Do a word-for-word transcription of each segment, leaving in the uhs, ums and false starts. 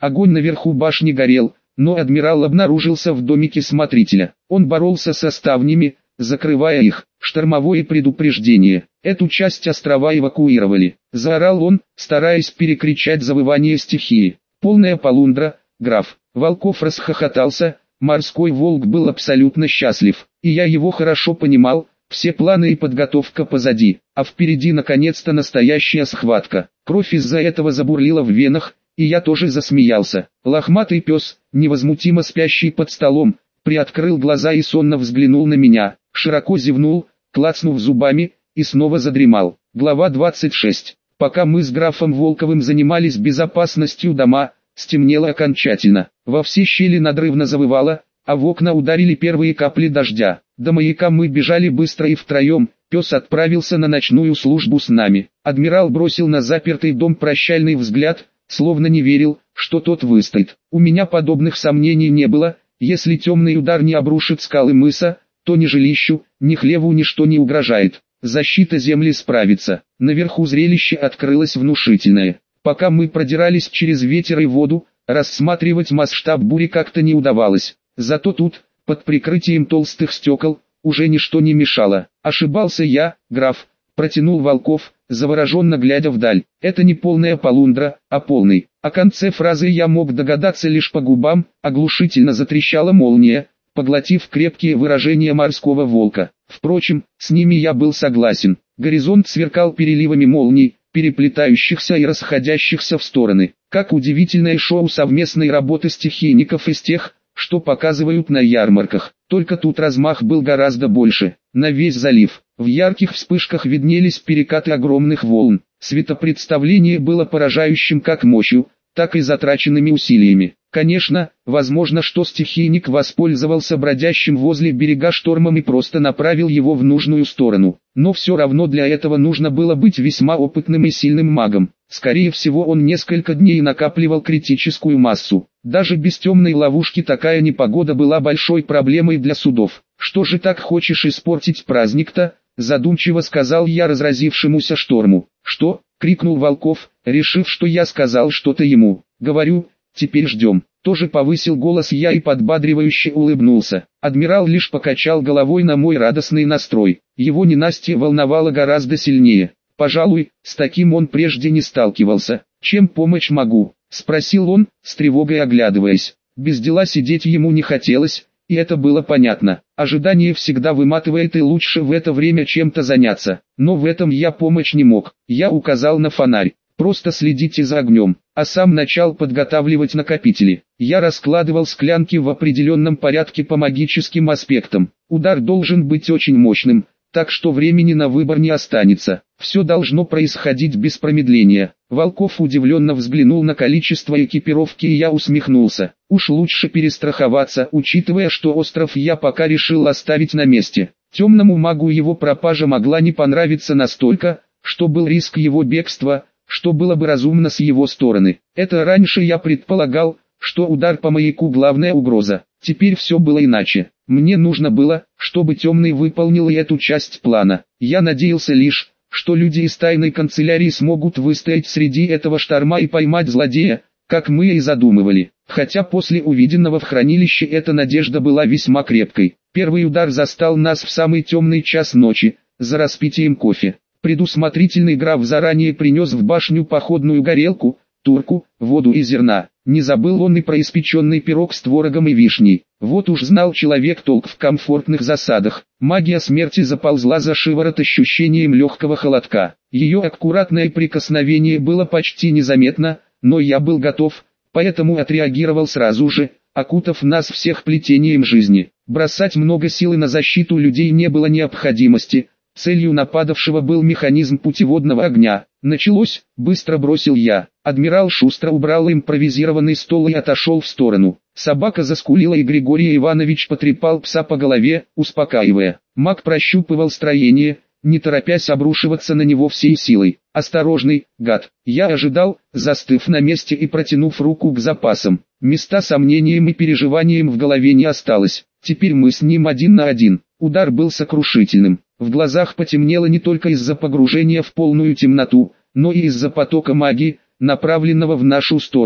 Огонь наверху башни горел, но адмирал обнаружился в домике смотрителя. Он боролся со ставнями, закрывая их. Штормовое предупреждение. Эту часть острова эвакуировали. Заорал он, стараясь перекричать завывание стихии. Полная полундра, граф. Волков расхохотался. Морской волк был абсолютно счастлив. И я его хорошо понимал. Все планы и подготовка позади. А впереди наконец-то настоящая схватка. Кровь из-за этого забурлила в венах. И я тоже засмеялся. Лохматый пес, невозмутимо спящий под столом, приоткрыл глаза и сонно взглянул на меня, широко зевнул, клацнув зубами, и снова задремал. Глава двадцать шесть. Пока мы с графом Волковым занимались безопасностью дома, стемнело окончательно. Во все щели надрывно завывало, а в окна ударили первые капли дождя. До маяка мы бежали быстро и втроем, пес отправился на ночную службу с нами. Адмирал бросил на запертый дом прощальный взгляд, словно не верил, что тот выстоит. У меня подобных сомнений не было. Если темный удар не обрушит скалы мыса, то ни жилищу, ни хлеву ничто не угрожает. Защита земли справится. Наверху зрелище открылось внушительное. Пока мы продирались через ветер и воду, рассматривать масштаб бури как-то не удавалось. Зато тут, под прикрытием толстых стекол, уже ничто не мешало. Ошибался я, граф, протянул Волков, завороженно глядя вдаль. Это не полная полундра, а полный. О конце фразы я мог догадаться лишь по губам. Оглушительно затрещала молния, поглотив крепкие выражения морского волка. Впрочем, с ними я был согласен. Горизонт сверкал переливами молний, переплетающихся и расходящихся в стороны. Как удивительное шоу совместной работы стихийников из тех, что показывают на ярмарках. Только тут размах был гораздо больше. На весь залив, в ярких вспышках виднелись перекаты огромных волн. Светопредставление было поражающим как мощью, так и затраченными усилиями. Конечно, возможно, что стихийник воспользовался бродящим возле берега штормом и просто направил его в нужную сторону. Но все равно для этого нужно было быть весьма опытным и сильным магом. Скорее всего, он несколько дней накапливал критическую массу. Даже без темной ловушки такая непогода была большой проблемой для судов. «Что же так хочешь испортить праздник-то?» — задумчиво сказал я разразившемуся шторму. «Что?» — крикнул Волков, решив, что я сказал что-то ему. «Говорю, теперь ждем». Тоже повысил голос я и подбадривающе улыбнулся. Адмирал лишь покачал головой на мой радостный настрой. Его ненастье волновало гораздо сильнее. Пожалуй, с таким он прежде не сталкивался. «Чем помочь могу?» — спросил он, с тревогой оглядываясь. Без дела сидеть ему не хотелось, и это было понятно. Ожидание всегда выматывает, и лучше в это время чем-то заняться. Но в этом я помочь не мог. Я указал на фонарь. «Просто следите за огнем», а сам начал подготавливать накопители. Я раскладывал склянки в определенном порядке по магическим аспектам. Удар должен быть очень мощным, так что времени на выбор не останется. Все должно происходить без промедления. Волков удивленно взглянул на количество экипировки, и я усмехнулся. Уж лучше перестраховаться, учитывая, что остров я пока решил оставить на месте. Темному магу его пропажа могла не понравиться настолько, что был риск его бегства, что было бы разумно с его стороны. Это раньше я предполагал, что удар по маяку главная угроза. Теперь все было иначе. Мне нужно было, чтобы Темный выполнил и эту часть плана. Я надеялся лишь, что люди из тайной канцелярии смогут выстоять среди этого шторма и поймать злодея, как мы и задумывали. Хотя после увиденного в хранилище эта надежда была весьма крепкой. Первый удар застал нас в самый темный час ночи, за распитием кофе. Предусмотрительный граф заранее принес в башню походную горелку, турку, воду и зерна. Не забыл он и про испеченный пирог с творогом и вишней. Вот уж знал человек толк в комфортных засадах. Магия смерти заползла за шиворот ощущением легкого холодка. Ее аккуратное прикосновение было почти незаметно, но я был готов, поэтому отреагировал сразу же, окутав нас всех плетением жизни. Бросать много силы на защиту людей не было необходимости. Целью нападавшего был механизм путеводного огня. «Началось», — быстро бросил я. Адмирал шустро убрал импровизированный стол и отошел в сторону. Собака заскулила, и Григорий Иванович потрепал пса по голове, успокаивая. Маг прощупывал строение, не торопясь обрушиваться на него всей силой. «Осторожный, гад!» Я ожидал, застыв на месте и протянув руку к запасам. Места сомнениям и переживаниям в голове не осталось. Теперь мы с ним один на один. Удар был сокрушительным. В глазах потемнело не только из-за погружения в полную темноту, но и из-за потока магии, направленного в нашу сторону.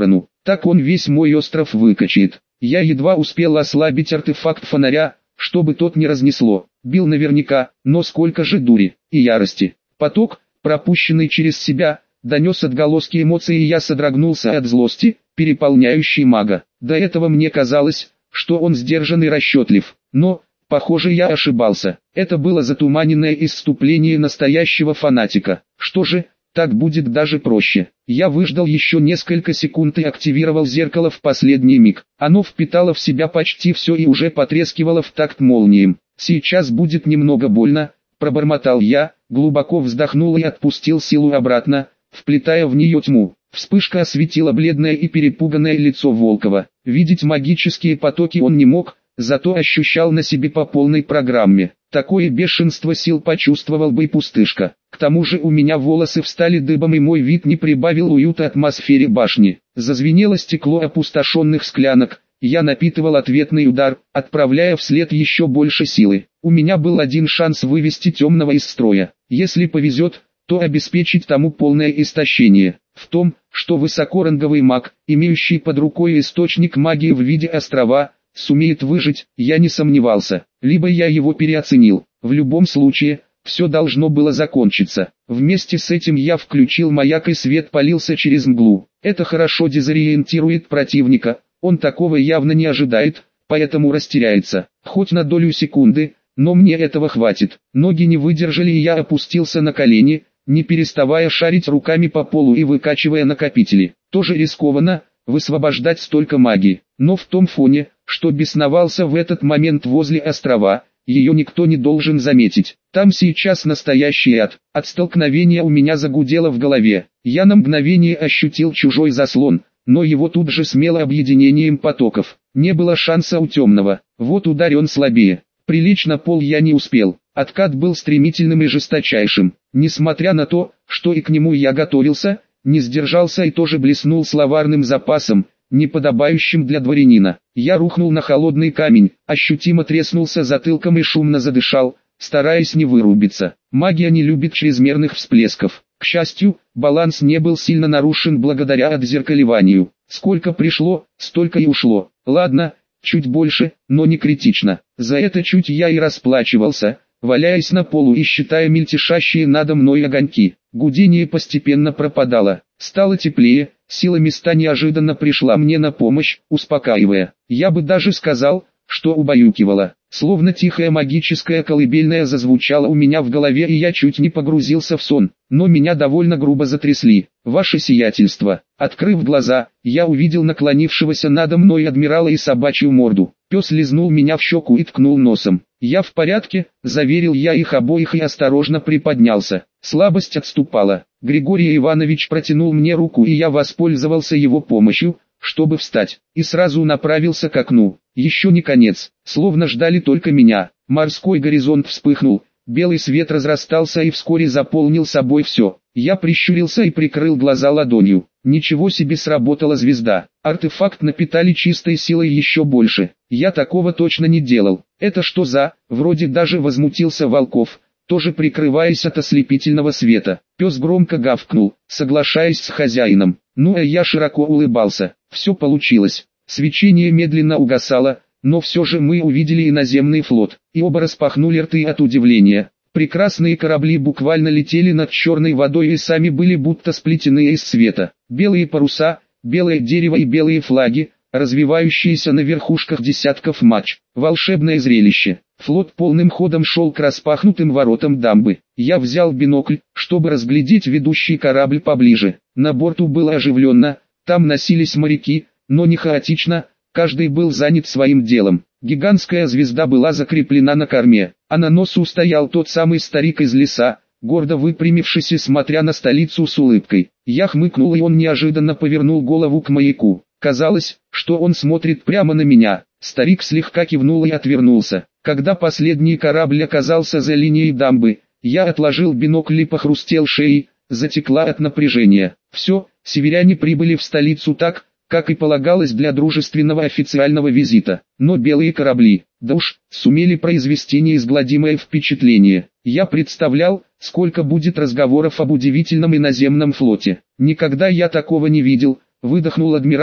Так он весь мой остров выкачает. Я едва успел ослабить артефакт фонаря, чтобы тот не разнесло. Бил наверняка, но сколько же дури и ярости. Поток, пропущенный через себя, донес отголоски эмоций, и я содрогнулся от злости, переполняющей мага. До этого мне казалось, что он сдержан и расчетлив, но, похоже, я ошибался. Это было затуманенное исступление настоящего фанатика. Что же, так будет даже проще. Я выждал еще несколько секунд и активировал зеркало в последний миг. Оно впитало в себя почти все и уже потрескивало в такт молниям. «Сейчас будет немного больно», — пробормотал я, глубоко вздохнул и отпустил силу обратно, вплетая в нее тьму. Вспышка осветила бледное и перепуганное лицо Волкова. Видеть магические потоки он не мог, зато ощущал на себе по полной программе. Такое бешенство сил почувствовал бы и пустышка. К тому же у меня волосы встали дыбом, и мой вид не прибавил уюта атмосфере башни. Зазвенело стекло опустошенных склянок. Я напитывал ответный удар, отправляя вслед еще больше силы. У меня был один шанс вывести темного из строя. Если повезет, то обеспечить тому полное истощение. В том, что высокоранговый маг, имеющий под рукой источник магии в виде острова, сумеет выжить, я не сомневался. Либо я его переоценил. В любом случае, все должно было закончиться. Вместе с этим я включил маяк, и свет полился через мглу. Это хорошо дезориентирует противника, он такого явно не ожидает, поэтому растеряется. Хоть на долю секунды, но мне этого хватит. Ноги не выдержали, и я опустился на колени, не переставая шарить руками по полу и выкачивая накопители. Тоже рискованно, высвобождать столько магии. Но в том фоне, что бесновался в этот момент возле острова, ее никто не должен заметить. Там сейчас настоящий ад. От столкновения у меня загудело в голове. Я на мгновение ощутил чужой заслон, но его тут же смело объединением потоков. Не было шанса у темного. Вот ударен слабее. Прилечь на пол я не успел. Откат был стремительным и жесточайшим. Несмотря на то, что и к нему я готовился, не сдержался и тоже блеснул словарным запасом, неподобающим для дворянина. Я рухнул на холодный камень, ощутимо треснулся затылком и шумно задышал, стараясь не вырубиться. Магия не любит чрезмерных всплесков. К счастью, баланс не был сильно нарушен благодаря отзеркаливанию. Сколько пришло, столько и ушло. Ладно, чуть больше, но не критично. За это чуть я и расплачивался, валяясь на полу и считая мельтешащие надо мной огоньки. Гудение постепенно пропадало. Стало теплее, сила места неожиданно пришла мне на помощь, успокаивая. Я бы даже сказал, что убаюкивала. Словно тихая магическая колыбельная зазвучала у меня в голове, и я чуть не погрузился в сон. Но меня довольно грубо затрясли. «Ваше сиятельство». Открыв глаза, я увидел наклонившегося надо мной адмирала и собачью морду. Пес лизнул меня в щеку и ткнул носом. «Я в порядке», — заверил я их обоих и осторожно приподнялся. Слабость отступала. Григорий Иванович протянул мне руку, и я воспользовался его помощью, чтобы встать, и сразу направился к окну. Еще не конец, словно ждали только меня. Морской горизонт вспыхнул, белый свет разрастался и вскоре заполнил собой все. Я прищурился и прикрыл глаза ладонью. Ничего себе, сработала звезда. Артефакт напитали чистой силой еще больше. Я такого точно не делал. Это что за... Вроде даже возмутился Волков, тоже прикрываясь от ослепительного света. Пес громко гавкнул, соглашаясь с хозяином. Ну а я широко улыбался. Все получилось. Свечение медленно угасало, но все же мы увидели иноземный флот, и оба распахнули рты от удивления. Прекрасные корабли буквально летели над черной водой и сами были будто сплетены из света. Белые паруса, белое дерево и белые флаги, развивающиеся на верхушках десятков мачт. Волшебное зрелище. Флот полным ходом шел к распахнутым воротам дамбы. Я взял бинокль, чтобы разглядеть ведущий корабль поближе. На борту было оживленно, там носились моряки, но не хаотично, каждый был занят своим делом. Гигантская звезда была закреплена на корме, а на носу стоял тот самый старик из леса, гордо выпрямившись и смотря на столицу с улыбкой. Я хмыкнул, и он неожиданно повернул голову к маяку. Казалось, что он смотрит прямо на меня. Старик слегка кивнул и отвернулся. Когда последний корабль оказался за линией дамбы, я отложил бинокль и похрустел шеей, затекла от напряжения. Все, северяне прибыли в столицу так, как и полагалось для дружественного официального визита. Но белые корабли, да уж, сумели произвести неизгладимое впечатление. Я представлял, сколько будет разговоров об удивительном иноземном флоте. Никогда я такого не видел, выдохнул адмирал,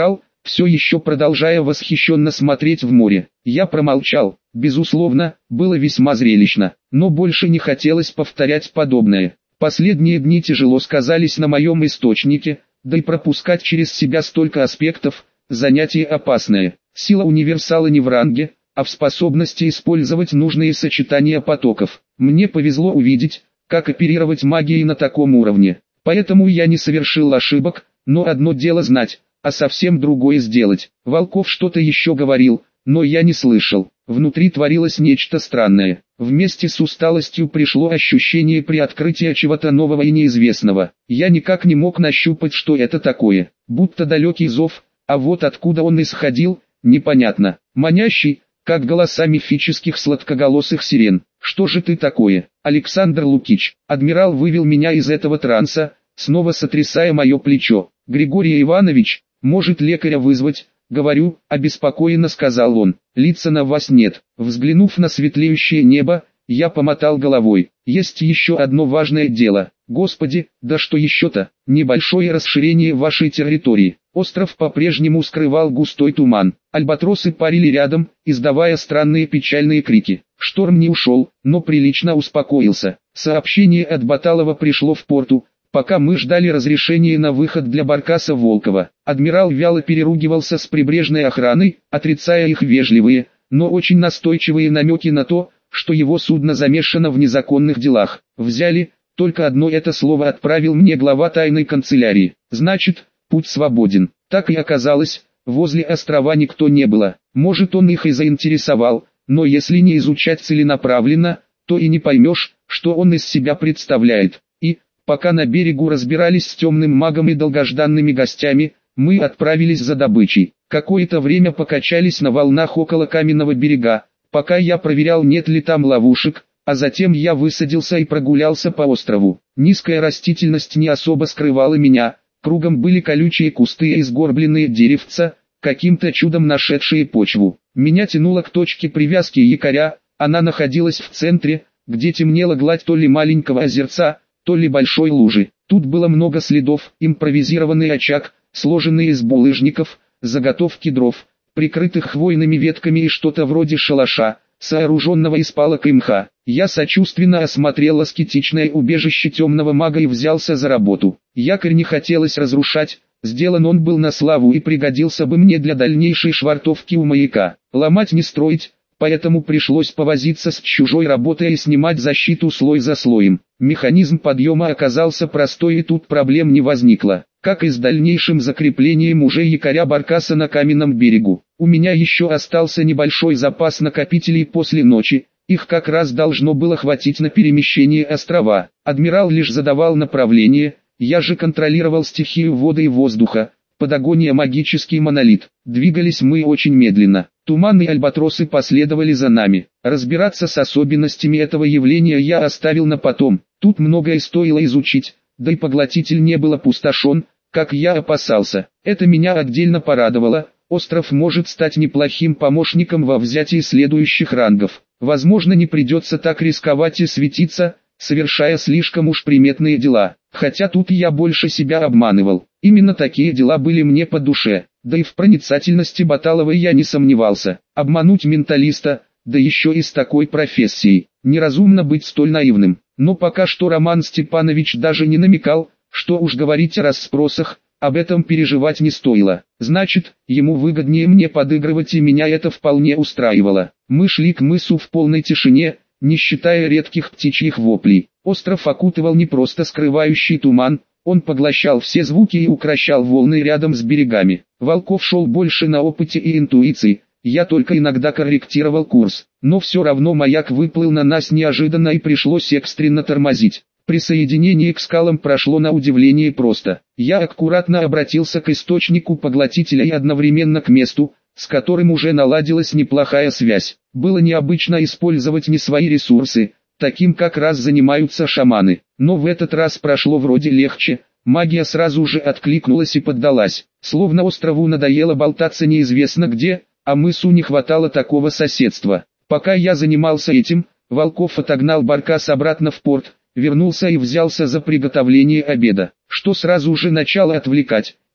все еще продолжая восхищенно смотреть в море. Я промолчал. Безусловно, было весьма зрелищно, но больше не хотелось повторять подобное. Последние дни тяжело сказались на моем источнике, да и пропускать через себя столько аспектов – занятие опасное. Сила универсала не в ранге, а в способности использовать нужные сочетания потоков. Мне повезло увидеть, как оперировать магией на таком уровне. Поэтому я не совершил ошибок, но одно дело знать, а совсем другое сделать. Волков что-то еще говорил, но я не слышал. Внутри творилось нечто странное. Вместе с усталостью пришло ощущение приоткрытия чего-то нового и неизвестного. Я никак не мог нащупать, что это такое. Будто далекий зов, а вот откуда он исходил, непонятно. Манящий, как голоса мифических сладкоголосых сирен. Что же ты такое, Александр Лукич? Адмирал вывел меня из этого транса, снова сотрясая мое плечо. Григорий Иванович, может лекаря вызвать? Говорю, обеспокоенно сказал он. Лица на вас нет. Взглянув на светлеющее небо, я помотал головой. Есть еще одно важное дело. Господи, да что еще-то? Небольшое расширение вашей территории. Остров по-прежнему скрывал густой туман. Альбатросы парили рядом, издавая странные печальные крики. Шторм не ушел, но прилично успокоился. Сообщение от Баталова пришло в порту, пока мы ждали разрешения на выход для баркаса Волкова. Адмирал вяло переругивался с прибрежной охраной, отрицая их вежливые, но очень настойчивые намеки на то, что его судно замешано в незаконных делах. Взяли, только одно это слово отправил мне глава тайной канцелярии. Значит, путь свободен. Так и оказалось, возле острова никто не было. Может, он их и заинтересовал, но если не изучать целенаправленно, то и не поймешь, что он из себя представляет. И, пока на берегу разбирались с темным магом и долгожданными гостями, мы отправились за добычей. Какое-то время покачались на волнах около каменного берега, пока я проверял, нет ли там ловушек, а затем я высадился и прогулялся по острову. Низкая растительность не особо скрывала меня, кругом были колючие кусты и сгорбленные деревца, каким-то чудом нашедшие почву. Меня тянуло к точке привязки якоря, она находилась в центре, где темнела гладь то ли маленького озерца, то ли большой лужи. Тут было много следов, импровизированный очаг, сложенный из булыжников, заготовки дров, прикрытых хвойными ветками и что-то вроде шалаша, сооруженного из палок и мха. Я сочувственно осмотрел аскетичное убежище темного мага и взялся за работу. Якорь не хотелось разрушать, сделан он был на славу и пригодился бы мне для дальнейшей швартовки у маяка. Ломать не строить, поэтому пришлось повозиться с чужой работой и снимать защиту слой за слоем. Механизм подъема оказался простой и тут проблем не возникло, как и с дальнейшим закреплением уже якоря баркаса на каменном берегу. У меня еще остался небольшой запас накопителей после ночи, их как раз должно было хватить на перемещение острова. Адмирал лишь задавал направление, я же контролировал стихию воды и воздуха, Патагония магический монолит. Двигались мы очень медленно. Туман и альбатросы последовали за нами. Разбираться с особенностями этого явления я оставил на потом. Тут многое стоило изучить, да и поглотитель не был опустошен, как я опасался. Это меня отдельно порадовало. Остров может стать неплохим помощником во взятии следующих рангов. Возможно, не придется так рисковать и светиться, совершая слишком уж приметные дела. Хотя тут я больше себя обманывал. Именно такие дела были мне по душе. Да и в проницательности Баталовой я не сомневался. Обмануть менталиста, да еще и с такой профессией. Неразумно быть столь наивным. Но пока что Роман Степанович даже не намекал, что уж говорить о расспросах, об этом переживать не стоило. Значит, ему выгоднее мне подыгрывать, и меня это вполне устраивало. Мы шли к мысу в полной тишине, не считая редких птичьих воплей. Остров окутывал не просто скрывающий туман, он поглощал все звуки и укрощал волны рядом с берегами. Волков шел больше на опыте и интуиции, я только иногда корректировал курс. Но все равно маяк выплыл на нас неожиданно и пришлось экстренно тормозить. Присоединение к скалам прошло на удивление просто. Я аккуратно обратился к источнику поглотителя и одновременно к месту, с которым уже наладилась неплохая связь. Было необычно использовать не свои ресурсы, таким как раз занимаются шаманы. Но в этот раз прошло вроде легче, магия сразу же откликнулась и поддалась. Словно острову надоело болтаться неизвестно где, а мысу не хватало такого соседства. Пока я занимался этим, Волков отогнал баркас обратно в порт, вернулся и взялся за приготовление обеда, что сразу же начало отвлекать.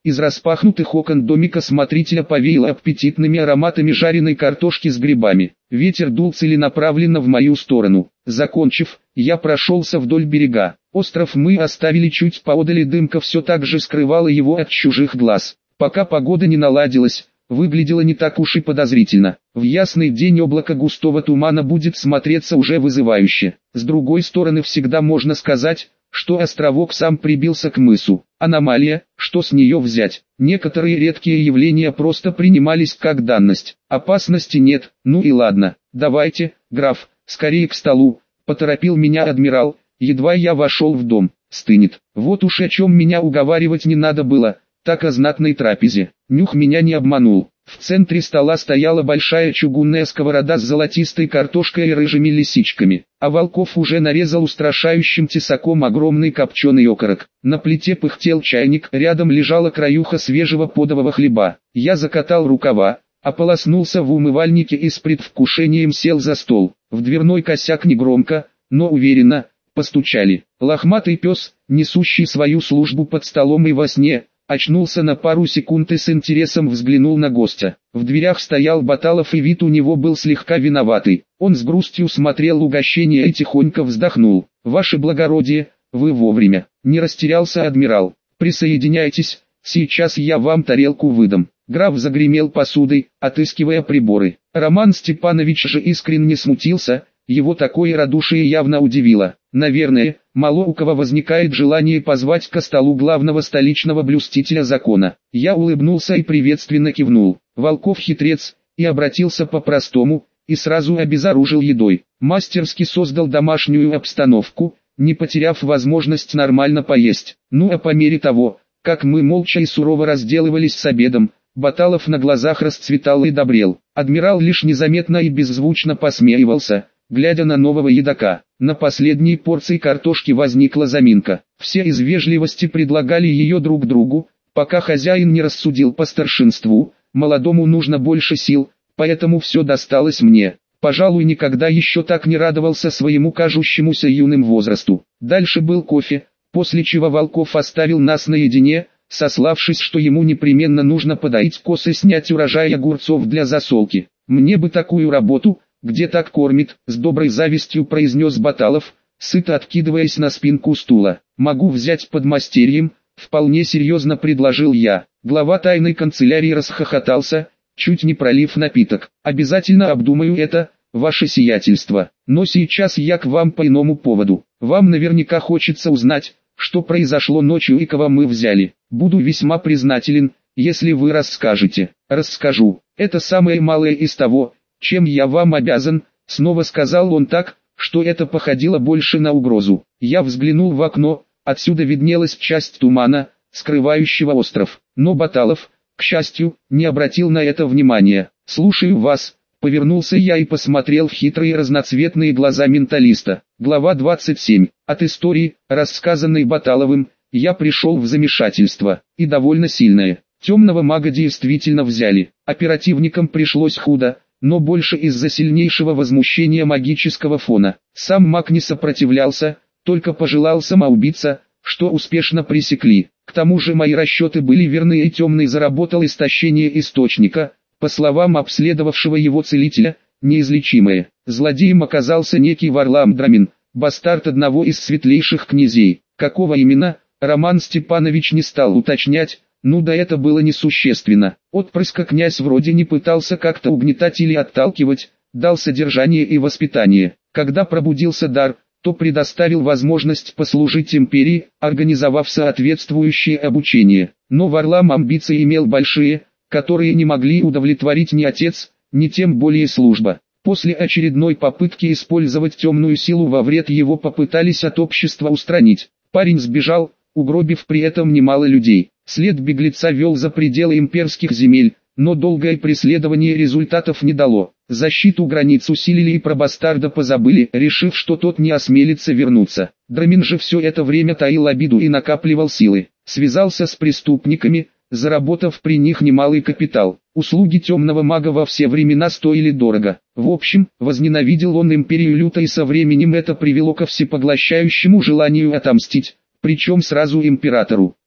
Из распахнутых окон домика смотрителя повеяло аппетитными ароматами жареной картошки с грибами. Ветер дул целенаправленно в мою сторону. Закончив, я прошелся вдоль берега. Остров мы оставили чуть поодаль, и дымка все так же скрывала его от чужих глаз. Пока погода не наладилась, выглядело не так уж и подозрительно. В ясный день облако густого тумана будет смотреться уже вызывающе. С другой стороны, всегда можно сказать, что островок сам прибился к мысу. Аномалия, что с нее взять? Некоторые редкие явления просто принимались как данность. Опасности нет, ну и ладно. Давайте, граф, скорее к столу, поторопил меня адмирал, едва я вошел в дом. Стынет. Вот уж о чем меня уговаривать не надо было, так о знатной трапезе. Нюх меня не обманул. В центре стола стояла большая чугунная сковорода с золотистой картошкой и рыжими лисичками, а Волков уже нарезал устрашающим тесаком огромный копченый окорок. На плите пыхтел чайник, рядом лежала краюха свежего подового хлеба. Я закатал рукава, ополоснулся в умывальнике и с предвкушением сел за стол. В дверной косяк негромко, но уверенно постучали. Лохматый пес, несущий свою службу под столом и во сне, очнулся на пару секунд и с интересом взглянул на гостя. В дверях стоял Баталов, и вид у него был слегка виноватый. Он с грустью смотрел угощение и тихонько вздохнул. «Ваше благородие, вы вовремя». Не растерялся адмирал. «Присоединяйтесь, сейчас я вам тарелку выдам». Граф загремел посудой, отыскивая приборы. Роман Степанович же искренне смутился, его такое радушие явно удивило. Наверное, мало у кого возникает желание позвать ко столу главного столичного блюстителя закона. Я улыбнулся и приветственно кивнул. Волков хитрец, и обратился по-простому, и сразу обезоружил едой. Мастерски создал домашнюю обстановку, не потеряв возможность нормально поесть. Ну а по мере того, как мы молча и сурово разделывались с обедом, Баталов на глазах расцветал и добрел. Адмирал лишь незаметно и беззвучно посмеивался, глядя на нового едока. На последней порции картошки возникла заминка. Все из вежливости предлагали ее друг другу, пока хозяин не рассудил по старшинству, молодому нужно больше сил, поэтому все досталось мне. Пожалуй, никогда еще так не радовался своему кажущемуся юным возрасту. Дальше был кофе, после чего Волков оставил нас наедине, сославшись, что ему непременно нужно подоить коз и снять урожай огурцов для засолки. Мне бы такую работу, где так кормит, с доброй завистью произнес Баталов, сыто откидываясь на спинку стула. Могу взять подмастерьем, вполне серьезно предложил я. Глава тайной канцелярии расхохотался, чуть не пролив напиток. Обязательно обдумаю это, ваше сиятельство. Но сейчас я к вам по иному поводу. Вам наверняка хочется узнать, что произошло ночью и кого мы взяли. Буду весьма признателен, если вы расскажете. Расскажу. Это самое малое из того, чем я вам обязан, снова сказал он так, что это походило больше на угрозу. Я взглянул в окно, отсюда виднелась часть тумана, скрывающего остров. Но Баталов, к счастью, не обратил на это внимания. «Слушаю вас», — повернулся я и посмотрел в хитрые разноцветные глаза менталиста. Глава двадцать семь. От истории, рассказанной Баталовым, я пришел в замешательство, и довольно сильное. Темного мага действительно взяли. Оперативникам пришлось худо, но больше из-за сильнейшего возмущения магического фона. Сам маг не сопротивлялся, только пожелал самоубиться, что успешно пресекли. К тому же мои расчеты были верны, и Темный заработал истощение источника, по словам обследовавшего его целителя, неизлечимое. Злодеем оказался некий Варлам Драмин, бастард одного из светлейших князей. Какого именно, Роман Степанович не стал уточнять, ну да это было несущественно. Отпрыска князь вроде не пытался как-то угнетать или отталкивать, дал содержание и воспитание. Когда пробудился дар, то предоставил возможность послужить империи, организовав соответствующее обучение. Но Варлам амбиции имел большие, которые не могли удовлетворить ни отец, ни тем более служба. После очередной попытки использовать темную силу во вред его попытались от общества устранить. Парень сбежал, угробив при этом немало людей. След беглеца вел за пределы имперских земель, но долгое преследование результатов не дало. Защиту границ усилили и про бастарда позабыли, решив, что тот не осмелится вернуться. Драмин же все это время таил обиду и накапливал силы. Связался с преступниками, заработав при них немалый капитал. Услуги темного мага во все времена стоили дорого. В общем, возненавидел он империю люто, и со временем это привело ко всепоглощающему желанию отомстить, причем сразу императору.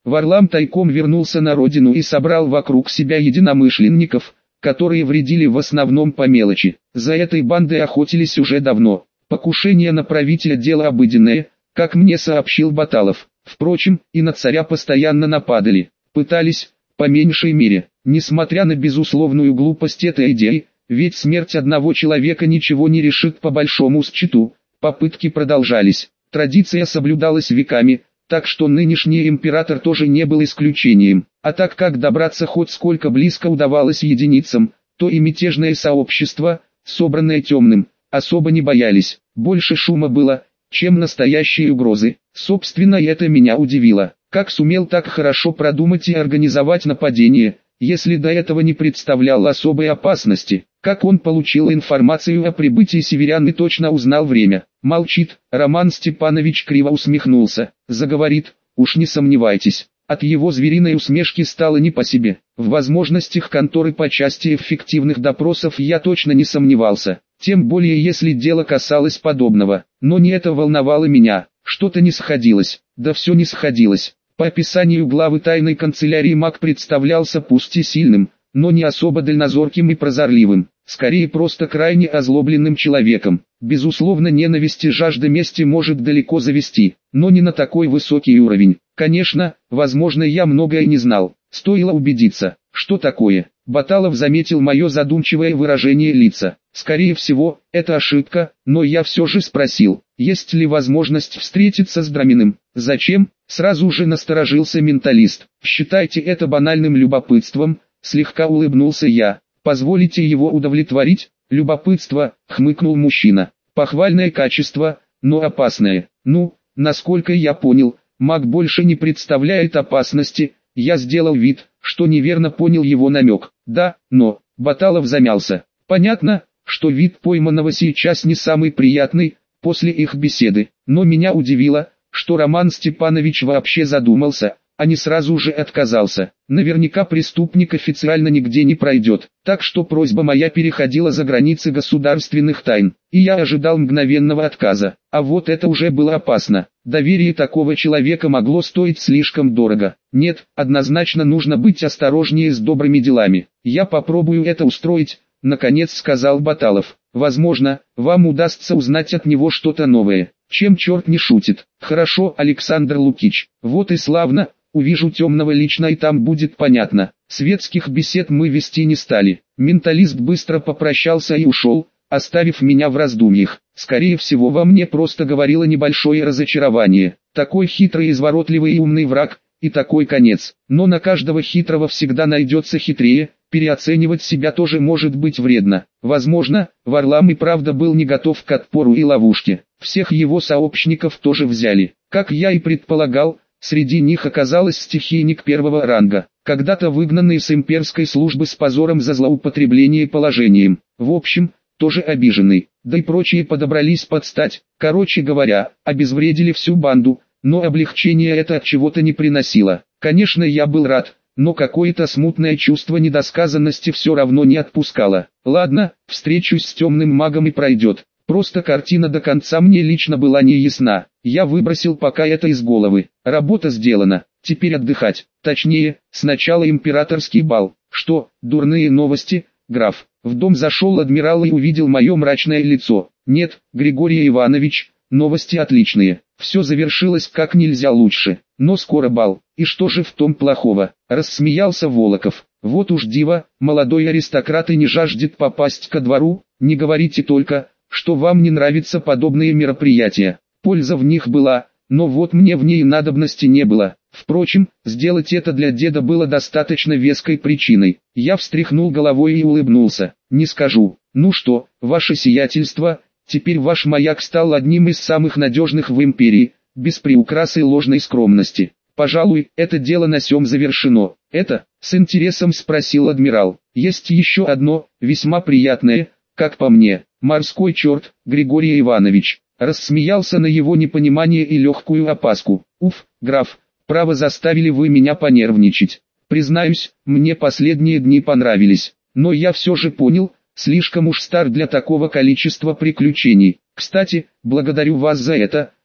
Варлам тайком вернулся на родину и собрал вокруг себя единомышленников, которые вредили в основном по мелочи. За этой бандой охотились уже давно. Покушение на правителя – дело обыденное, как мне сообщил Баталов. Впрочем, и на царя постоянно нападали. Пытались, по меньшей мере, несмотря на безусловную глупость этой идеи, ведь смерть одного человека ничего не решит по большому счету. Попытки продолжались. Традиция соблюдалась веками, так что нынешний император тоже не был исключением. А так как добраться хоть сколько близко удавалось единицам, то и мятежное сообщество, собранное темным, особо не боялись. Больше шума было, чем настоящие угрозы. Собственно, это меня удивило. Как сумел так хорошо продумать и организовать нападение, если до этого не представлял особой опасности? Как он получил информацию о прибытии северян и точно узнал время? Молчит. Роман Степанович криво усмехнулся. Заговорит, уж не сомневайтесь. От его звериной усмешки стало не по себе. В возможностях конторы по части эффективных допросов я точно не сомневался. Тем более если дело касалось подобного. Но не это волновало меня. Что-то не сходилось. Да все не сходилось. По описанию главы тайной канцелярии маг представлялся пусть и сильным, но не особо дальнозорким и прозорливым. Скорее просто крайне озлобленным человеком. Безусловно, ненависть и жажда мести может далеко завести, но не на такой высокий уровень. Конечно, возможно, я многое не знал. Стоило убедиться, что такое. Баталов заметил мое задумчивое выражение лица. Скорее всего, это ошибка, но я все же спросил, есть ли возможность встретиться с Драминым. Зачем? Сразу же насторожился менталист. Считайте это банальным любопытством, слегка улыбнулся я. Позволите его удовлетворить? Любопытство, хмыкнул мужчина. Похвальное качество, но опасное. Ну, насколько я понял, маг больше не представляет опасности. Я сделал вид, что неверно понял его намек. Да, но... Баталов замялся. Понятно, что вид пойманного сейчас не самый приятный, после их беседы. Но меня удивило, что Роман Степанович вообще задумался, а не сразу же отказался. Наверняка преступник официально нигде не пройдет, так что просьба моя переходила за границы государственных тайн, и я ожидал мгновенного отказа. А вот это уже было опасно. Доверие такого человека могло стоить слишком дорого. Нет, однозначно нужно быть осторожнее с добрыми делами. Я попробую это устроить, наконец сказал Баталов. Возможно, вам удастся узнать от него что-то новое, чем черт не шутит. Хорошо, Александр Лукич, вот и славно. Увижу темного лично и там будет понятно. Светских бесед мы вести не стали. Менталист быстро попрощался и ушел, оставив меня в раздумьях. Скорее всего, во мне просто говорило небольшое разочарование. Такой хитрый, изворотливый и умный враг, и такой конец. Но на каждого хитрого всегда найдется хитрее, переоценивать себя тоже может быть вредно. Возможно, Варлам и правда был не готов к отпору и ловушке. Всех его сообщников тоже взяли. Как я и предполагал, среди них оказалась стихийник первого ранга, когда-то выгнанный с имперской службы с позором за злоупотребление положением. В общем, тоже обиженный, да и прочие подобрались под стать. Короче говоря, обезвредили всю банду, но облегчение это от чего-то не приносило. Конечно, я был рад, но какое-то смутное чувство недосказанности все равно не отпускало. Ладно, встречусь с темным магом и пройдет. Просто картина до конца мне лично была не ясна. Я выбросил пока это из головы. Работа сделана. Теперь отдыхать. Точнее, сначала императорский бал. Что, дурные новости, граф? В дом зашел адмирал и увидел мое мрачное лицо. Нет, Григорий Иванович, новости отличные. Все завершилось как нельзя лучше. Но скоро бал. И что же в том плохого? Рассмеялся Волоков. Вот уж диво, молодой аристократ и не жаждет попасть ко двору. Не говорите только, что вам не нравятся подобные мероприятия. Польза в них была, но вот мне в ней надобности не было. Впрочем, сделать это для деда было достаточно веской причиной. Я встряхнул головой и улыбнулся. Не скажу. Ну что, ваше сиятельство, теперь ваш маяк стал одним из самых надежных в империи, без приукрас и ложной скромности. Пожалуй, это дело на сём завершено. Это, с интересом спросил адмирал. Есть еще одно, весьма приятное, как по мне. Морской черт, Григорий Иванович, рассмеялся на его непонимание и легкую опаску. Уф, граф, право заставили вы меня понервничать. Признаюсь, мне последние дни понравились, но я все же понял, слишком уж стар для такого количества приключений. Кстати, благодарю вас за это,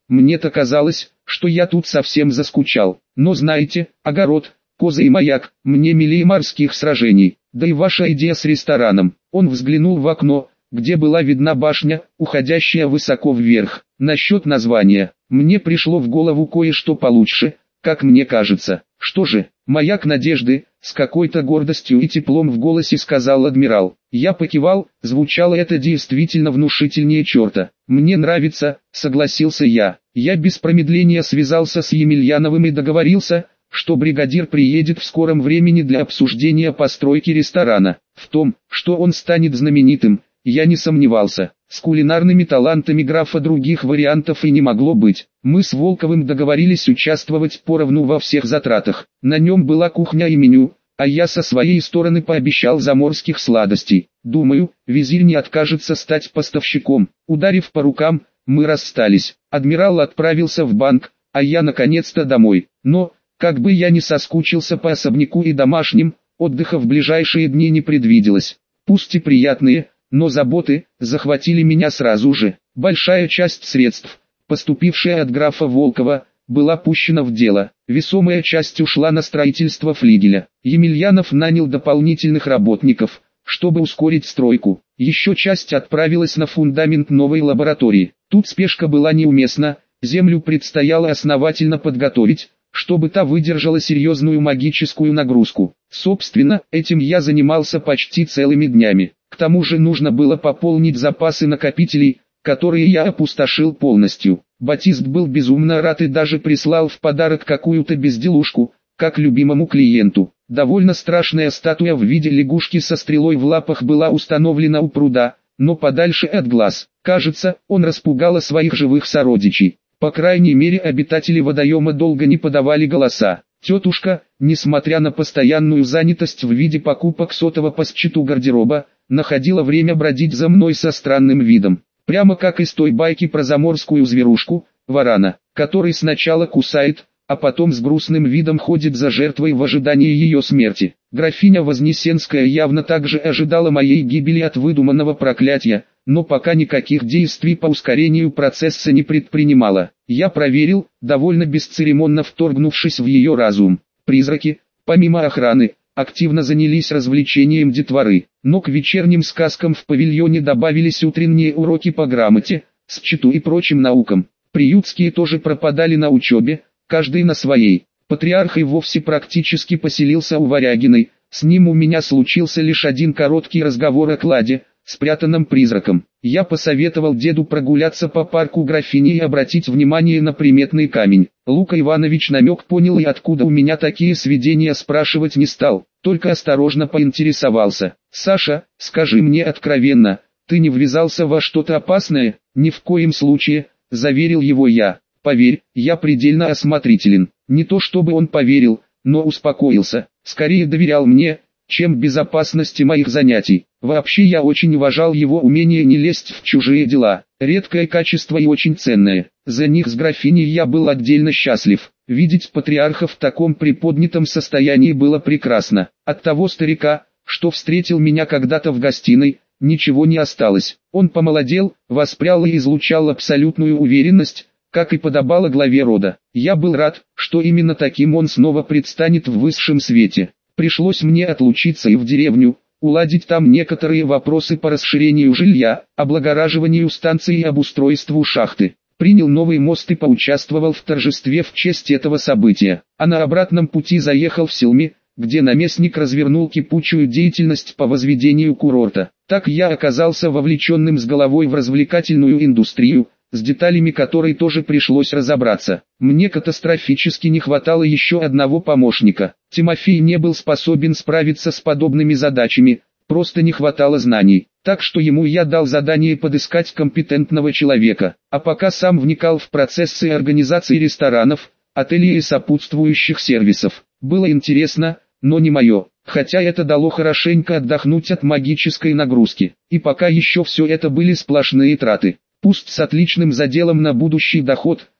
Мне-то казалось, что я тут совсем заскучал. Но знаете, огород, козы и маяк, мне милее морских сражений. Да и ваша идея с рестораном. Он взглянул в окно, где была видна башня, уходящая высоко вверх. Насчет названия, мне пришло в голову кое-что получше, как мне кажется. Что же, маяк надежды, с какой-то гордостью и теплом в голосе сказал адмирал. Я покивал, звучало это действительно внушительнее черта. Мне нравится, согласился я. Я без промедления связался с Емельяновым и договорился, что бригадир приедет в скором времени для обсуждения постройки ресторана. В том, что он станет знаменитым, я не сомневался. С кулинарными талантами графа других вариантов и не могло быть. Мы с Волковым договорились участвовать поровну во всех затратах. На нем была кухня и меню, а я со своей стороны пообещал заморских сладостей. Думаю, визирь не откажется стать поставщиком. Ударив по рукам, мы расстались. Адмирал отправился в банк, а я наконец-то домой. Но, как бы я ни соскучился по особняку и домашним, отдыха в ближайшие дни не предвиделось. Пусть и приятные, но заботы захватили меня сразу же. Большая часть средств, поступившая от графа Волкова, была пущена в дело. Весомая часть ушла на строительство флигеля. Емельянов нанял дополнительных работников, чтобы ускорить стройку. Еще часть отправилась на фундамент новой лаборатории. Тут спешка была неуместна, землю предстояло основательно подготовить, чтобы та выдержала серьезную магическую нагрузку. Собственно, этим я занимался почти целыми днями. К тому же нужно было пополнить запасы накопителей, которые я опустошил полностью. Батист был безумно рад и даже прислал в подарок какую-то безделушку, как любимому клиенту. Довольно страшная статуя в виде лягушки со стрелой в лапах была установлена у пруда, но подальше от глаз. Кажется, он распугала своих живых сородичей. По крайней мере, обитатели водоема долго не подавали голоса. Тетушка, несмотря на постоянную занятость в виде покупок сотого по счету гардероба, находила время бродить за мной со странным видом. Прямо как из той байки про заморскую зверушку, варана, который сначала кусает, а потом с грустным видом ходит за жертвой в ожидании ее смерти. Графиня Вознесенская явно также ожидала моей гибели от выдуманного проклятия, но пока никаких действий по ускорению процесса не предпринимала. Я проверил, довольно бесцеремонно вторгнувшись в ее разум. Призраки, помимо охраны, активно занялись развлечением детворы, но к вечерним сказкам в павильоне добавились утренние уроки по грамоте, счету и прочим наукам. Приютские тоже пропадали на учебе, каждый на своей. Патриарх и вовсе практически поселился у Варягиной, с ним у меня случился лишь один короткий разговор о кладе, спрятанном призраком. Я посоветовал деду прогуляться по парку графини и обратить внимание на приметный камень. Лука Иванович намек понял и откуда у меня такие сведения спрашивать не стал, только осторожно поинтересовался. «Саша, скажи мне откровенно, ты не ввязался во что-то опасное?» «Ни в коем случае», — заверил его я. «Поверь, я предельно осмотрителен». Не то чтобы он поверил, но успокоился, скорее доверял мне, чем безопасности моих занятий. Вообще я очень уважал его умение не лезть в чужие дела. Редкое качество и очень ценное. За них с графиней я был отдельно счастлив. Видеть патриарха в таком приподнятом состоянии было прекрасно. От того старика, что встретил меня когда-то в гостиной, ничего не осталось. Он помолодел, воспрял и излучал абсолютную уверенность, как и подобало главе рода. Я был рад, что именно таким он снова предстанет в высшем свете. Пришлось мне отлучиться и в деревню, уладить там некоторые вопросы по расширению жилья, облагораживанию станции и обустройству шахты. Принял новый мост и поучаствовал в торжестве в честь этого события. А на обратном пути заехал в Селми, где наместник развернул кипучую деятельность по возведению курорта. Так я оказался вовлеченным с головой в развлекательную индустрию, с деталями которой тоже пришлось разобраться. Мне катастрофически не хватало еще одного помощника. Тимофей не был способен справиться с подобными задачами, просто не хватало знаний. Так что ему я дал задание подыскать компетентного человека, а пока сам вникал в процессы организации ресторанов, отелей и сопутствующих сервисов. Было интересно, но не мое, хотя это дало хорошенько отдохнуть от магической нагрузки. И пока еще все это были сплошные траты. Пусть с отличным заделом на будущий доход,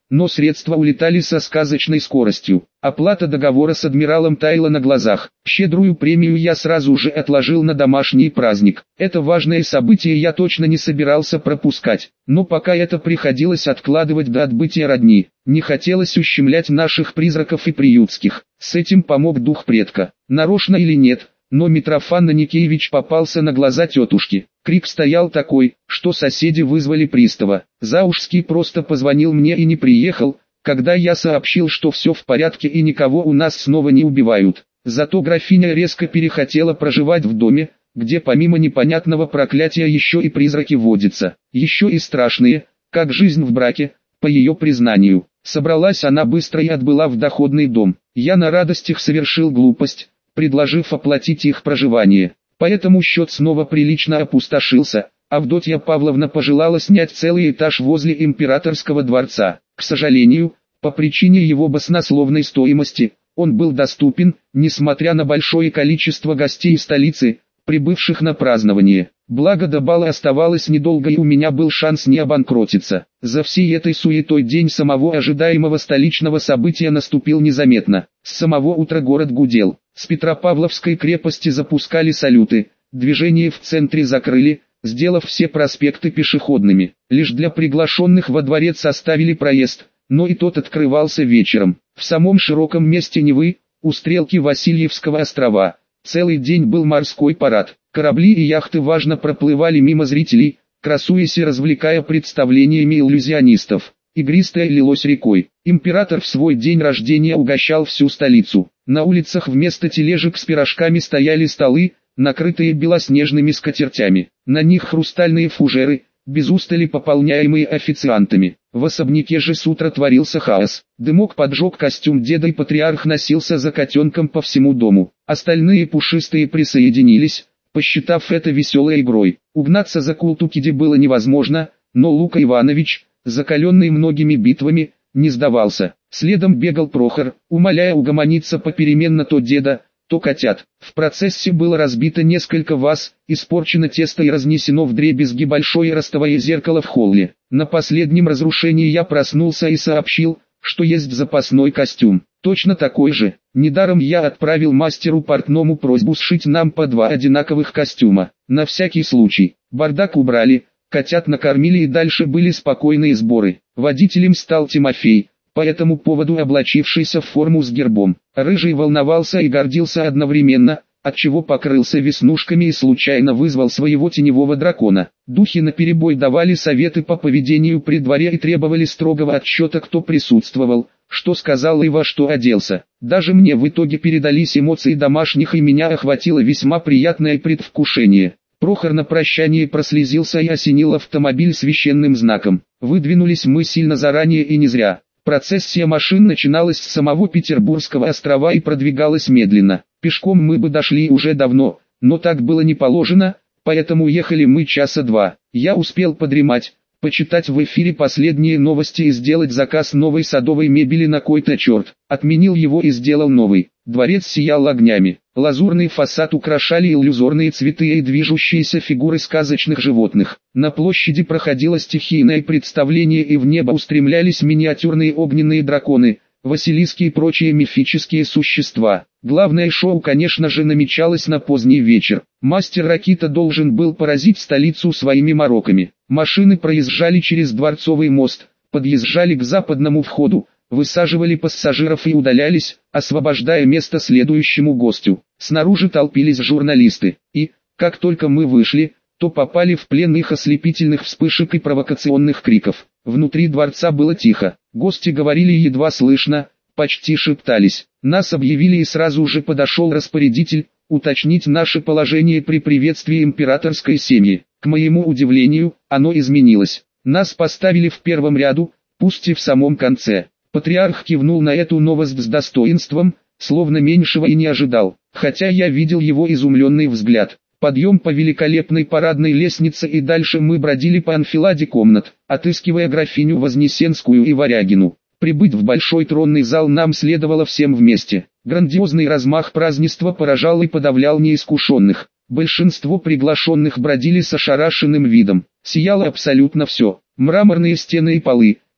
но средства улетали со сказочной скоростью. Оплата договора с адмиралом таяла на глазах. Щедрую премию я сразу же отложил на домашний праздник. Это важное событие я точно не собирался пропускать, но пока это приходилось откладывать до отбытия родни. Не хотелось ущемлять наших призраков и приютских. С этим помог дух предка. Нарочно или нет, но Митрофан Аникеевич попался на глаза тетушки. Крик стоял такой, что соседи вызвали пристава. Заушский просто позвонил мне и не приехал, когда я сообщил, что все в порядке и никого у нас снова не убивают. Зато графиня резко перехотела проживать в доме, где помимо непонятного проклятия еще и призраки водятся. Еще и страшные, как жизнь в браке, по ее признанию. Собралась она быстро и отбыла в доходный дом. Я на радостях совершил глупость, предложив оплатить их проживание. Поэтому счет снова прилично опустошился. Авдотья Павловна пожелала снять целый этаж возле императорского дворца. К сожалению, по причине его баснословной стоимости, он был доступен, несмотря на большое количество гостей столицы, прибывших на празднование. Благо до бала оставалось недолго и у меня был шанс не обанкротиться. За всей этой суетой день самого ожидаемого столичного события наступил незаметно. С самого утра город гудел. С Петропавловской крепости запускали салюты, движение в центре закрыли, сделав все проспекты пешеходными. Лишь для приглашенных во дворец оставили проезд, но и тот открывался вечером. В самом широком месте Невы, у стрелки Васильевского острова, целый день был морской парад. Корабли и яхты важно проплывали мимо зрителей, красуясь и развлекая представлениями иллюзионистов. Игристое лилось рекой. Император в свой день рождения угощал всю столицу. На улицах вместо тележек с пирожками стояли столы, накрытые белоснежными скатертями. На них хрустальные фужеры, без устали пополняемые официантами. В особняке же с утра творился хаос. Дымок поджег костюм деда и патриарх носился за котенком по всему дому. Остальные пушистые присоединились, посчитав это веселой игрой. Угнаться за Култукиди было невозможно, но Лука Иванович, закаленный многими битвами, не сдавался. Следом бегал Прохор, умоляя угомониться попеременно то деда, то котят. В процессе было разбито несколько ваз, испорчено тесто и разнесено вдребезги большое ростовое зеркало в холле. На последнем разрушении я проснулся и сообщил, что есть запасной костюм. Точно такой же. Недаром я отправил мастеру портному просьбу сшить нам по два одинаковых костюма. На всякий случай. Бардак убрали, котят накормили и дальше были спокойные сборы. Водителем стал Тимофей, по этому поводу облачившийся в форму с гербом. Рыжий волновался и гордился одновременно, отчего покрылся веснушками и случайно вызвал своего теневого дракона. Духи наперебой давали советы по поведению при дворе и требовали строгого отсчета, кто присутствовал, что сказал и во что оделся. Даже мне в итоге передались эмоции домашних и меня охватило весьма приятное предвкушение. Прохор на прощание прослезился и осенил автомобиль священным знаком. Выдвинулись мы сильно заранее и не зря. Процессия машин начиналась с самого Петербургского острова и продвигалась медленно. Пешком мы бы дошли уже давно, но так было не положено, поэтому ехали мы часа два. Я успел подремать, почитать в эфире последние новости и сделать заказ новой садовой мебели на кой-то черт. Отменил его и сделал новый. Дворец сиял огнями. Лазурный фасад украшали иллюзорные цветы и движущиеся фигуры сказочных животных. На площади проходило стихийное представление и в небо устремлялись миниатюрные огненные драконы, василиски и прочие мифические существа. Главное шоу, конечно же, намечалось на поздний вечер. Мастер Ракита должен был поразить столицу своими мороками. Машины проезжали через Дворцовый мост, подъезжали к западному входу, высаживали пассажиров и удалялись, освобождая место следующему гостю. Снаружи толпились журналисты, и, как только мы вышли, то попали в плен их ослепительных вспышек и провокационных криков. Внутри дворца было тихо, гости говорили едва слышно, почти шептались. Нас объявили и сразу же подошел распорядитель, уточнить наше положение при приветствии императорской семьи. К моему удивлению, оно изменилось. Нас поставили в первом ряду, пусть и в самом конце. Патриарх кивнул на эту новость с достоинством, словно меньшего и не ожидал, хотя я видел его изумленный взгляд. Подъем по великолепной парадной лестнице и дальше мы бродили по анфиладе комнат, отыскивая графиню Вознесенскую и Варягину. Прибыть в большой тронный зал нам следовало всем вместе. Грандиозный размах празднества поражал и подавлял неискушенных. Большинство приглашенных бродили с ошарашенным видом. Сияло абсолютно все. Мраморные стены и полы,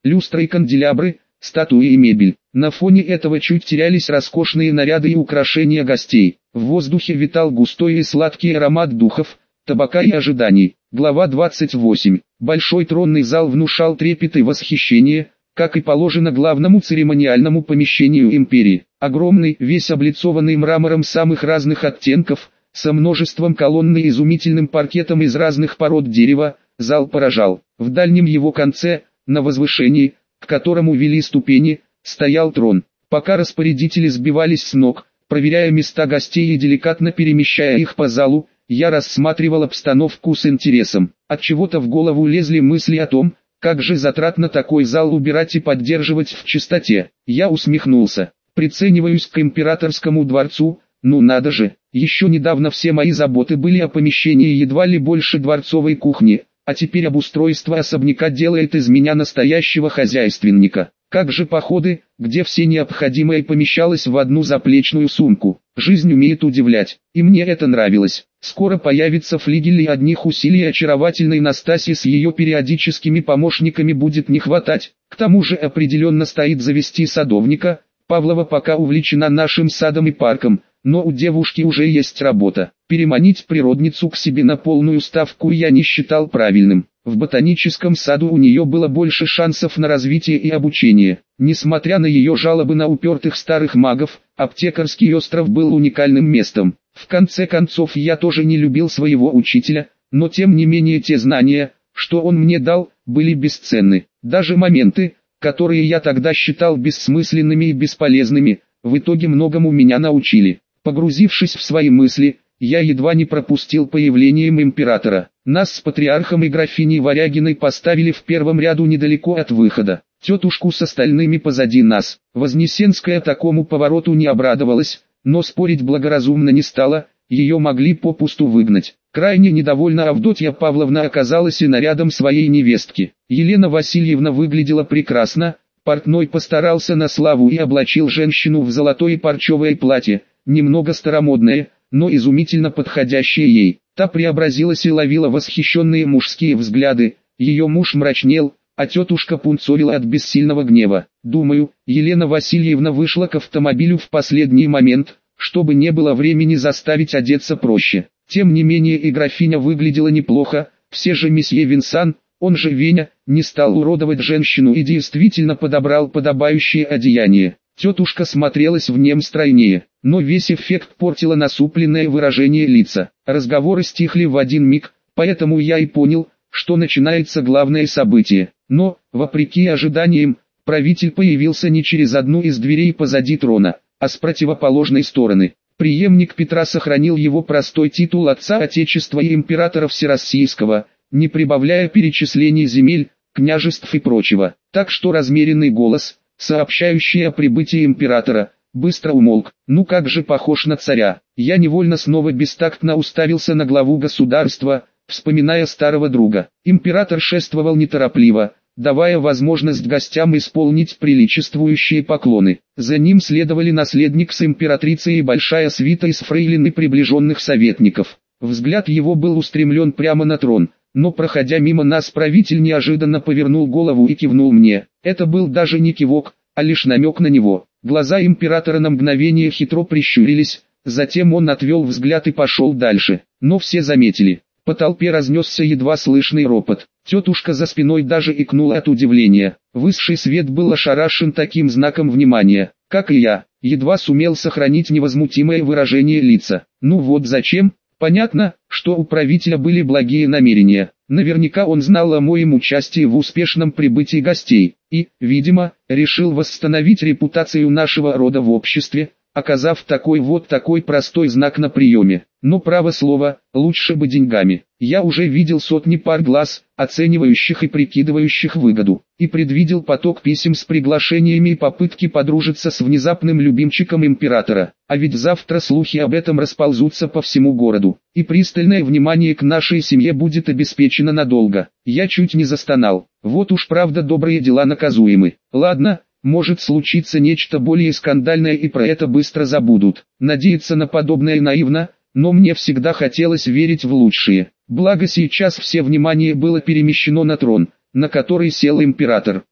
люстры и канделябры, статуи и мебель. На фоне этого чуть терялись роскошные наряды и украшения гостей. В воздухе витал густой и сладкий аромат духов, табака и ожиданий. Глава двадцать восемь. Большой тронный зал внушал трепет и восхищение, как и положено главному церемониальному помещению империи. Огромный, весь облицованный мрамором самых разных оттенков, со множеством колонн и изумительным паркетом из разных пород дерева, зал поражал. В дальнем его конце, на возвышении, к которому вели ступени, стоял трон. Пока распорядители сбивались с ног, проверяя места гостей и деликатно перемещая их по залу, я рассматривал обстановку с интересом. Отчего-то в голову лезли мысли о том, как же затратно такой зал убирать и поддерживать в чистоте. Я усмехнулся. Прицениваюсь к императорскому дворцу, ну надо же, еще недавно все мои заботы были о помещении едва ли больше дворцовой кухни, а теперь обустройство особняка делает из меня настоящего хозяйственника. Как же походы, где все необходимое помещалось в одну заплечную сумку. Жизнь умеет удивлять, и мне это нравилось. Скоро появится флигель, и одних усилий очаровательной Настасьи с ее периодическими помощниками будет не хватать. К тому же определенно стоит завести садовника. Павлова пока увлечена нашим садом и парком, но у девушки уже есть работа. Переманить природницу к себе на полную ставку я не считал правильным. В ботаническом саду у нее было больше шансов на развитие и обучение. Несмотря на ее жалобы на упертых старых магов, аптекарский остров был уникальным местом. В конце концов, я тоже не любил своего учителя, но тем не менее те знания, что он мне дал, были бесценны. Даже моменты, которые я тогда считал бессмысленными и бесполезными, в итоге многому меня научили. Погрузившись в свои мысли, я едва не пропустил появлением императора. Нас с патриархом и графиней Варягиной поставили в первом ряду недалеко от выхода. Тетушку с остальными позади нас. Вознесенская такому повороту не обрадовалась, но спорить благоразумно не стала, ее могли попусту выгнать. Крайне недовольна Авдотья Павловна оказалась и нарядом своей невестки. Елена Васильевна выглядела прекрасно, портной постарался на славу и облачил женщину в золотое парчевое платье, немного старомодное, но изумительно подходящее ей. Та преобразилась и ловила восхищенные мужские взгляды, ее муж мрачнел, а тетушка пунцовила от бессильного гнева. Думаю, Елена Васильевна вышла к автомобилю в последний момент, чтобы не было времени заставить одеться проще. Тем не менее и графиня выглядела неплохо, все же месье Винсан, он же Веня, не стал уродовать женщину и действительно подобрал подобающее одеяние. Тетушка смотрелась в нем стройнее, но весь эффект портило насупленное выражение лица. Разговоры стихли в один миг, поэтому я и понял, что начинается главное событие. Но, вопреки ожиданиям, правитель появился не через одну из дверей позади трона, а с противоположной стороны. Преемник Петра сохранил его простой титул отца Отечества и императора Всероссийского, не прибавляя перечислений земель, княжеств и прочего. Так что размеренный голос, сообщающий о прибытии императора, быстро умолк. Ну как же похож на царя. Я невольно снова бестактно уставился на главу государства, вспоминая старого друга. Император шествовал неторопливо, давая возможность гостям исполнить приличествующие поклоны. За ним следовали наследник с императрицей и большая свита из фрейлин и приближенных советников. Взгляд его был устремлен прямо на трон, но проходя мимо нас правитель неожиданно повернул голову и кивнул мне. Это был даже не кивок, а лишь намек на него. Глаза императора на мгновение хитро прищурились, затем он отвел взгляд и пошел дальше. Но все заметили. По толпе разнесся едва слышный ропот. Тетушка за спиной даже икнула от удивления. Высший свет был ошарашен таким знаком внимания, как и я, едва сумел сохранить невозмутимое выражение лица. Ну вот зачем? Понятно, что у правителя были благие намерения. Наверняка он знал о моем участии в успешном прибытии гостей, и, видимо, решил восстановить репутацию нашего рода в обществе, оказав такой вот такой простой знак на приеме. Но право слово, лучше бы деньгами. Я уже видел сотни пар глаз, оценивающих и прикидывающих выгоду, и предвидел поток писем с приглашениями и попытки подружиться с внезапным любимчиком императора. А ведь завтра слухи об этом расползутся по всему городу, и пристальное внимание к нашей семье будет обеспечено надолго. Я чуть не застонал. Вот уж правда добрые дела наказуемы. Ладно, может случиться нечто более скандальное и про это быстро забудут. Надеяться на подобное наивно, но мне всегда хотелось верить в лучшее. Благо сейчас все внимание было перемещено на трон, на который сел император.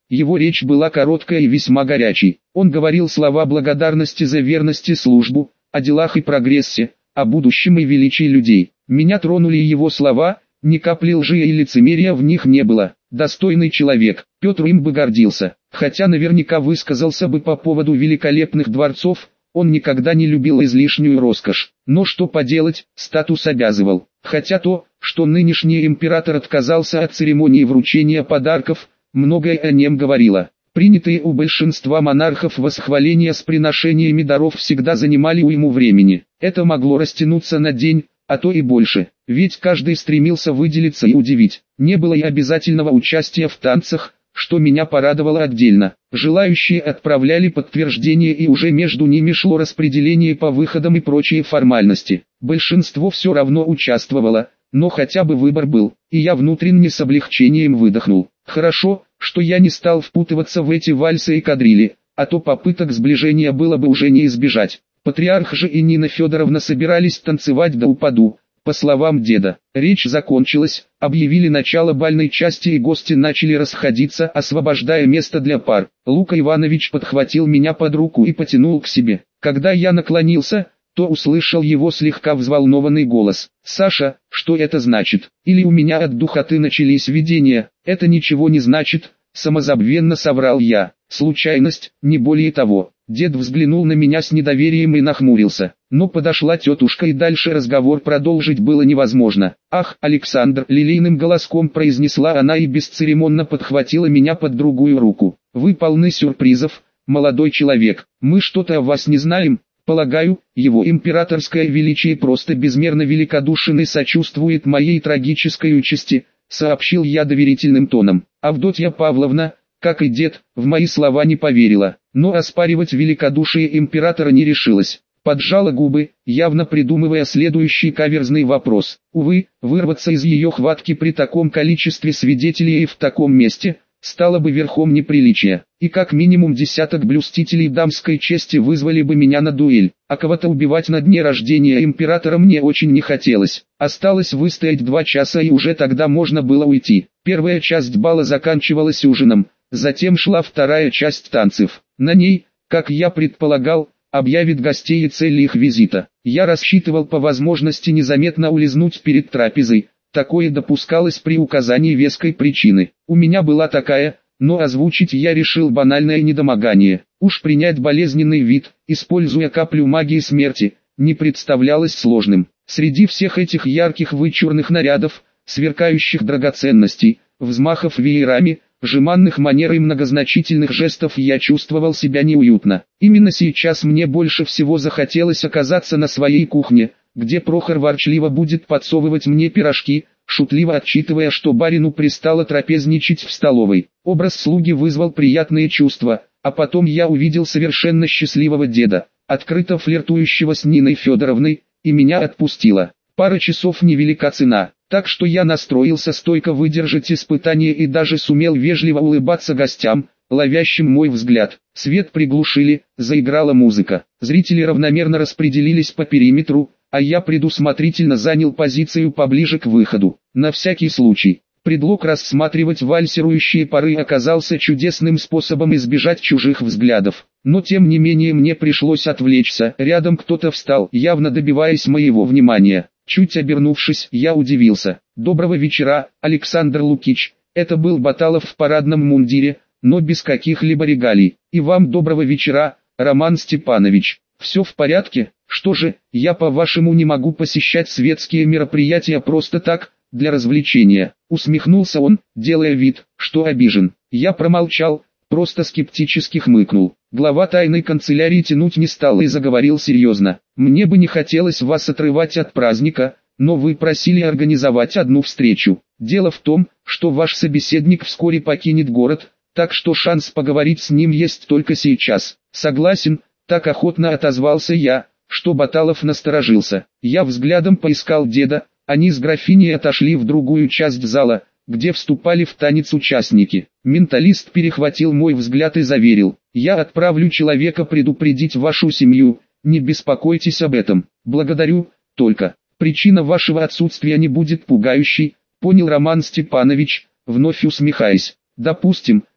Его речь была короткая и весьма горячей. Он говорил слова благодарности за верность и службу, о делах и прогрессе, о будущем и величии людей. Меня тронули его слова, ни капли лжи и лицемерия в них не было. Достойный человек, Петр им бы гордился, хотя наверняка высказался бы по поводу великолепных дворцов. Он никогда не любил излишнюю роскошь, но что поделать, статус обязывал. Хотя то, что нынешний император отказался от церемонии вручения подарков, многое о нем говорило. Принятые у большинства монархов восхваления с приношениями даров всегда занимали уйму времени. Это могло растянуться на день, а то и больше, ведь каждый стремился выделиться и удивить. Не было и обязательного участия в танцах, что меня порадовало отдельно. Желающие отправляли подтверждение, и уже между ними шло распределение по выходам и прочие формальности. Большинство все равно участвовало, но хотя бы выбор был, и я внутренне с облегчением выдохнул. Хорошо, что я не стал впутываться в эти вальсы и кадрили, а то попыток сближения было бы уже не избежать. Патриарх же и Нина Федоровна собирались танцевать до упаду. По словам деда, речь закончилась, объявили начало бальной части, и гости начали расходиться, освобождая место для пар. Лука Иванович подхватил меня под руку и потянул к себе. Когда я наклонился, то услышал его слегка взволнованный голос. «Саша, что это значит? Или у меня от духоты начались видения?» «Это ничего не значит», — самозабвенно соврал я. «Случайность, не более того». Дед взглянул на меня с недоверием и нахмурился. Но подошла тетушка, и дальше разговор продолжить было невозможно. «Ах, Александр!» — лилейным голоском произнесла она и бесцеремонно подхватила меня под другую руку. «Вы полны сюрпризов, молодой человек. Мы что-то о вас не знаем. Полагаю, его императорское величие просто безмерно великодушен и сочувствует моей трагической участи», — сообщил я доверительным тоном. Авдотья Павловна, как и дед, в мои слова не поверила, но оспаривать великодушие императора не решилась. Поджала губы, явно придумывая следующий каверзный вопрос. Увы, вырваться из ее хватки при таком количестве свидетелей и в таком месте стало бы верхом неприличия, и как минимум десяток блюстителей дамской чести вызвали бы меня на дуэль, а кого-то убивать на дне рождения императора мне очень не хотелось. Осталось выстоять два часа, и уже тогда можно было уйти. Первая часть бала заканчивалась ужином, затем шла вторая часть танцев. На ней, как я предполагал, объявит гостей и цели их визита. Я рассчитывал по возможности незаметно улизнуть перед трапезой. Такое допускалось при указании веской причины. У меня была такая, но озвучить я решил банальное недомогание. Уж принять болезненный вид, используя каплю магии смерти, не представлялось сложным. Среди всех этих ярких вычурных нарядов, сверкающих драгоценностей, взмахов веерами, жеманных манер и многозначительных жестов я чувствовал себя неуютно. Именно сейчас мне больше всего захотелось оказаться на своей кухне, где Прохор ворчливо будет подсовывать мне пирожки, шутливо отчитывая, что барину пристало трапезничать в столовой. Образ слуги вызвал приятные чувства, а потом я увидел совершенно счастливого деда, открыто флиртующего с Ниной Федоровной, и меня отпустило. Пара часов невелика цена, так что я настроился стойко выдержать испытание и даже сумел вежливо улыбаться гостям, ловящим мой взгляд. Свет приглушили, заиграла музыка. Зрители равномерно распределились по периметру, а я предусмотрительно занял позицию поближе к выходу. На всякий случай, предлог рассматривать вальсирующие пары оказался чудесным способом избежать чужих взглядов. Но тем не менее мне пришлось отвлечься. Рядом кто-то встал, явно добиваясь моего внимания. Чуть обернувшись, я удивился. «Доброго вечера, Александр Лукич». Это был Баталов в парадном мундире, но без каких-либо регалий. «И вам доброго вечера, Роман Степанович. Все в порядке? Что же, я по-вашему не могу посещать светские мероприятия просто так, для развлечения?» Усмехнулся он, делая вид, что обижен. Я промолчал, просто скептически хмыкнул. Глава тайной канцелярии тянуть не стал и заговорил серьезно. «Мне бы не хотелось вас отрывать от праздника, но вы просили организовать одну встречу. Дело в том, что ваш собеседник вскоре покинет город, так что шанс поговорить с ним есть только сейчас». «Согласен», — так охотно отозвался я, что Баталов насторожился. Я взглядом поискал деда, они с графиней отошли в другую часть зала, где вступали в танец участники. Менталист перехватил мой взгляд и заверил: «Я отправлю человека предупредить вашу семью, не беспокойтесь об этом. Благодарю, только причина вашего отсутствия не будет пугающей», понял Роман Степанович, вновь усмехаясь. «Допустим,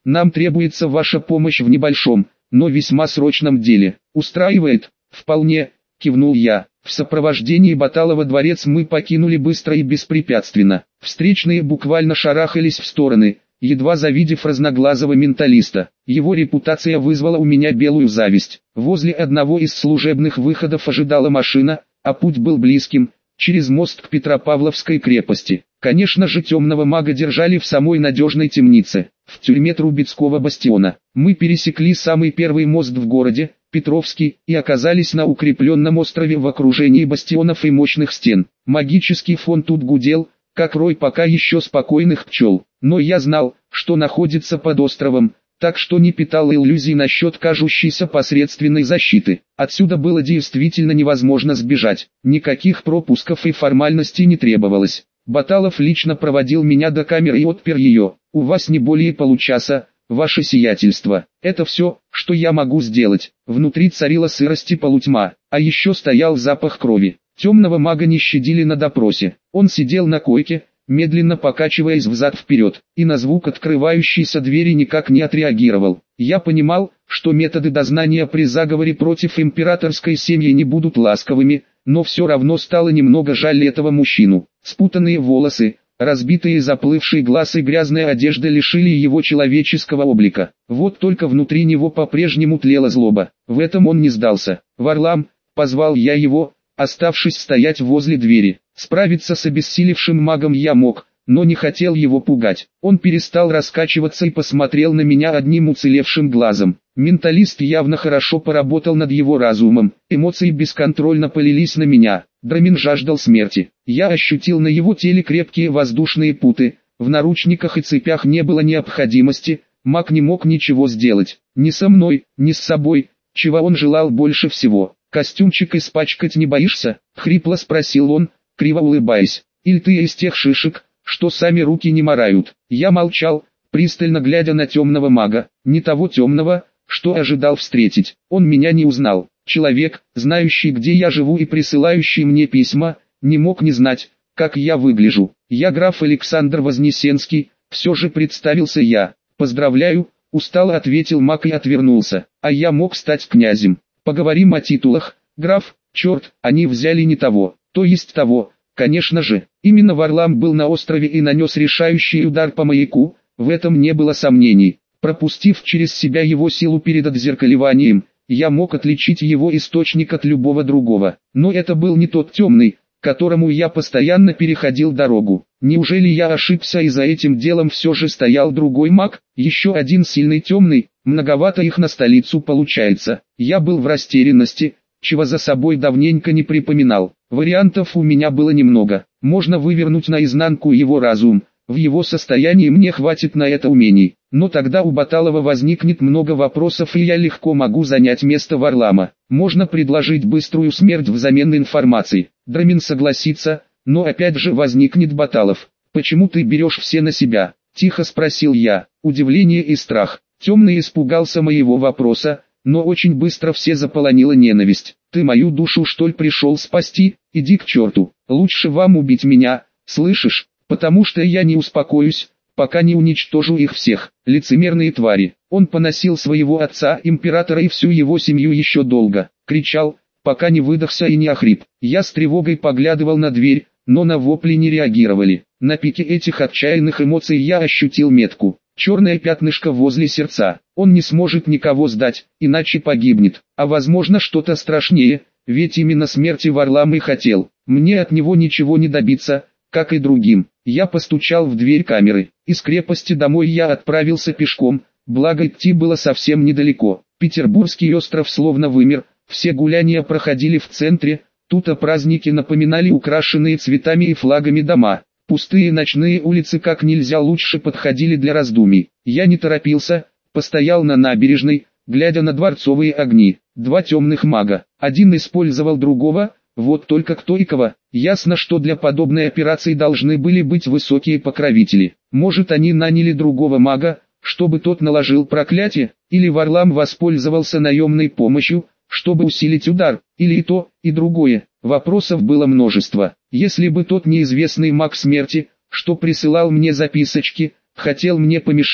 нам требуется ваша помощь в небольшом, но весьма срочном деле. Устраивает? Вполне, кивнул я. В сопровождении Баталова дворец мы покинули быстро и беспрепятственно. Встречные буквально шарахались в стороны, едва завидев разноглазого менталиста. Его репутация вызвала у меня белую зависть. Возле одного из служебных выходов ожидала машина, а путь был близким, через мост к Петропавловской крепости. Конечно же, темного мага держали в самой надежной темнице, в тюрьме Трубецкого бастиона. Мы пересекли самый первый мост в городе, Петровский, и оказались на укрепленном острове в окружении бастионов и мощных стен. Магический фон тут гудел, как рой пока еще спокойных пчел. Но я знал, что находится под островом, так что не питал иллюзий насчет кажущейся посредственной защиты. Отсюда было действительно невозможно сбежать. Никаких пропусков и формальностей не требовалось. Баталов лично проводил меня до камеры и отпер ее. У вас не более получаса, ваше сиятельство. Это все, что я могу сделать. Внутри царила сырость и полутьма, а еще стоял запах крови. Темного мага не щадили на допросе. Он сидел на койке, медленно покачиваясь взад-вперед, и на звук открывающейся двери никак не отреагировал. Я понимал, что методы дознания при заговоре против императорской семьи не будут ласковыми, но все равно стало немного жаль этого мужчину. Спутанные волосы, разбитые заплывший глаз и грязная одежда лишили его человеческого облика. Вот только внутри него по-прежнему тлела злоба. В этом он не сдался. «Варлам», — позвал я его, оставшись стоять возле двери. Справиться с обессилевшим магом я мог, но не хотел его пугать. Он перестал раскачиваться и посмотрел на меня одним уцелевшим глазом. Менталист явно хорошо поработал над его разумом. Эмоции бесконтрольно полились на меня. Драмин жаждал смерти. Я ощутил на его теле крепкие воздушные путы. В наручниках и цепях не было необходимости. Маг не мог ничего сделать. Ни со мной, ни с собой, чего он желал больше всего. «Костюмчик испачкать не боишься?» — хрипло спросил он, криво улыбаясь. «Или ты из тех шишек, что сами руки не марают?» Я молчал, пристально глядя на темного мага. Не того темного, что ожидал встретить. Он меня не узнал. Человек, знающий, где я живу и присылающий мне письма, не мог не знать, как я выгляжу. «Я граф Александр Вознесенский», все же представился я. «Поздравляю», устало ответил маг и отвернулся. «А я мог стать князем. Поговорим о титулах, граф». Черт, они взяли не того, то есть того. Конечно же, именно Варлам был на острове и нанес решающий удар по маяку, в этом не было сомнений. Пропустив через себя его силу перед отзеркаливанием, я мог отличить его источник от любого другого. Но это был не тот темный, которому я постоянно переходил дорогу. Неужели я ошибся и за этим делом все же стоял другой маг, еще один сильный темный? Многовато их на столицу получается. Я был в растерянности, чего за собой давненько не припоминал. Вариантов у меня было немного. Можно вывернуть наизнанку его разум. В его состоянии мне хватит на это умений. Но тогда у Баталова возникнет много вопросов, и я легко могу занять место Варлама. Можно предложить быструю смерть взамен информации. Драмин согласится, но опять же возникнет Баталов. «Почему ты берешь все на себя?» – тихо спросил я. Удивление и страх. Темный испугался моего вопроса, но очень быстро все заполонила ненависть. «Ты мою душу что ли пришел спасти? Иди к черту. Лучше вам убить меня, слышишь? Потому что я не успокоюсь, пока не уничтожу их всех. Лицемерные твари». Он поносил своего отца, императора, и всю его семью еще долго. Кричал, пока не выдохся и не охрип. Я с тревогой поглядывал на дверь, но на вопли не реагировали. На пике этих отчаянных эмоций я ощутил метку. Черное пятнышко возле сердца. Он не сможет никого сдать, иначе погибнет. А возможно что-то страшнее, ведь именно смерти Варлам и хотел. Мне от него ничего не добиться, как и другим. Я постучал в дверь камеры. Из крепости домой я отправился пешком, благо идти было совсем недалеко. Петербургский остров словно вымер, все гуляния проходили в центре, тут о празднике напоминали украшенные цветами и флагами дома. Пустые ночные улицы как нельзя лучше подходили для раздумий. Я не торопился, постоял на набережной, глядя на дворцовые огни. Два темных мага, один использовал другого, вот только кто и кого. Ясно, что для подобной операции должны были быть высокие покровители. Может, они наняли другого мага, чтобы тот наложил проклятие, или Варлам воспользовался наемной помощью, чтобы усилить удар, или и то, и другое. Вопросов было множество. Если бы тот неизвестный маг смерти, что присылал мне записочки, хотел мне помешать,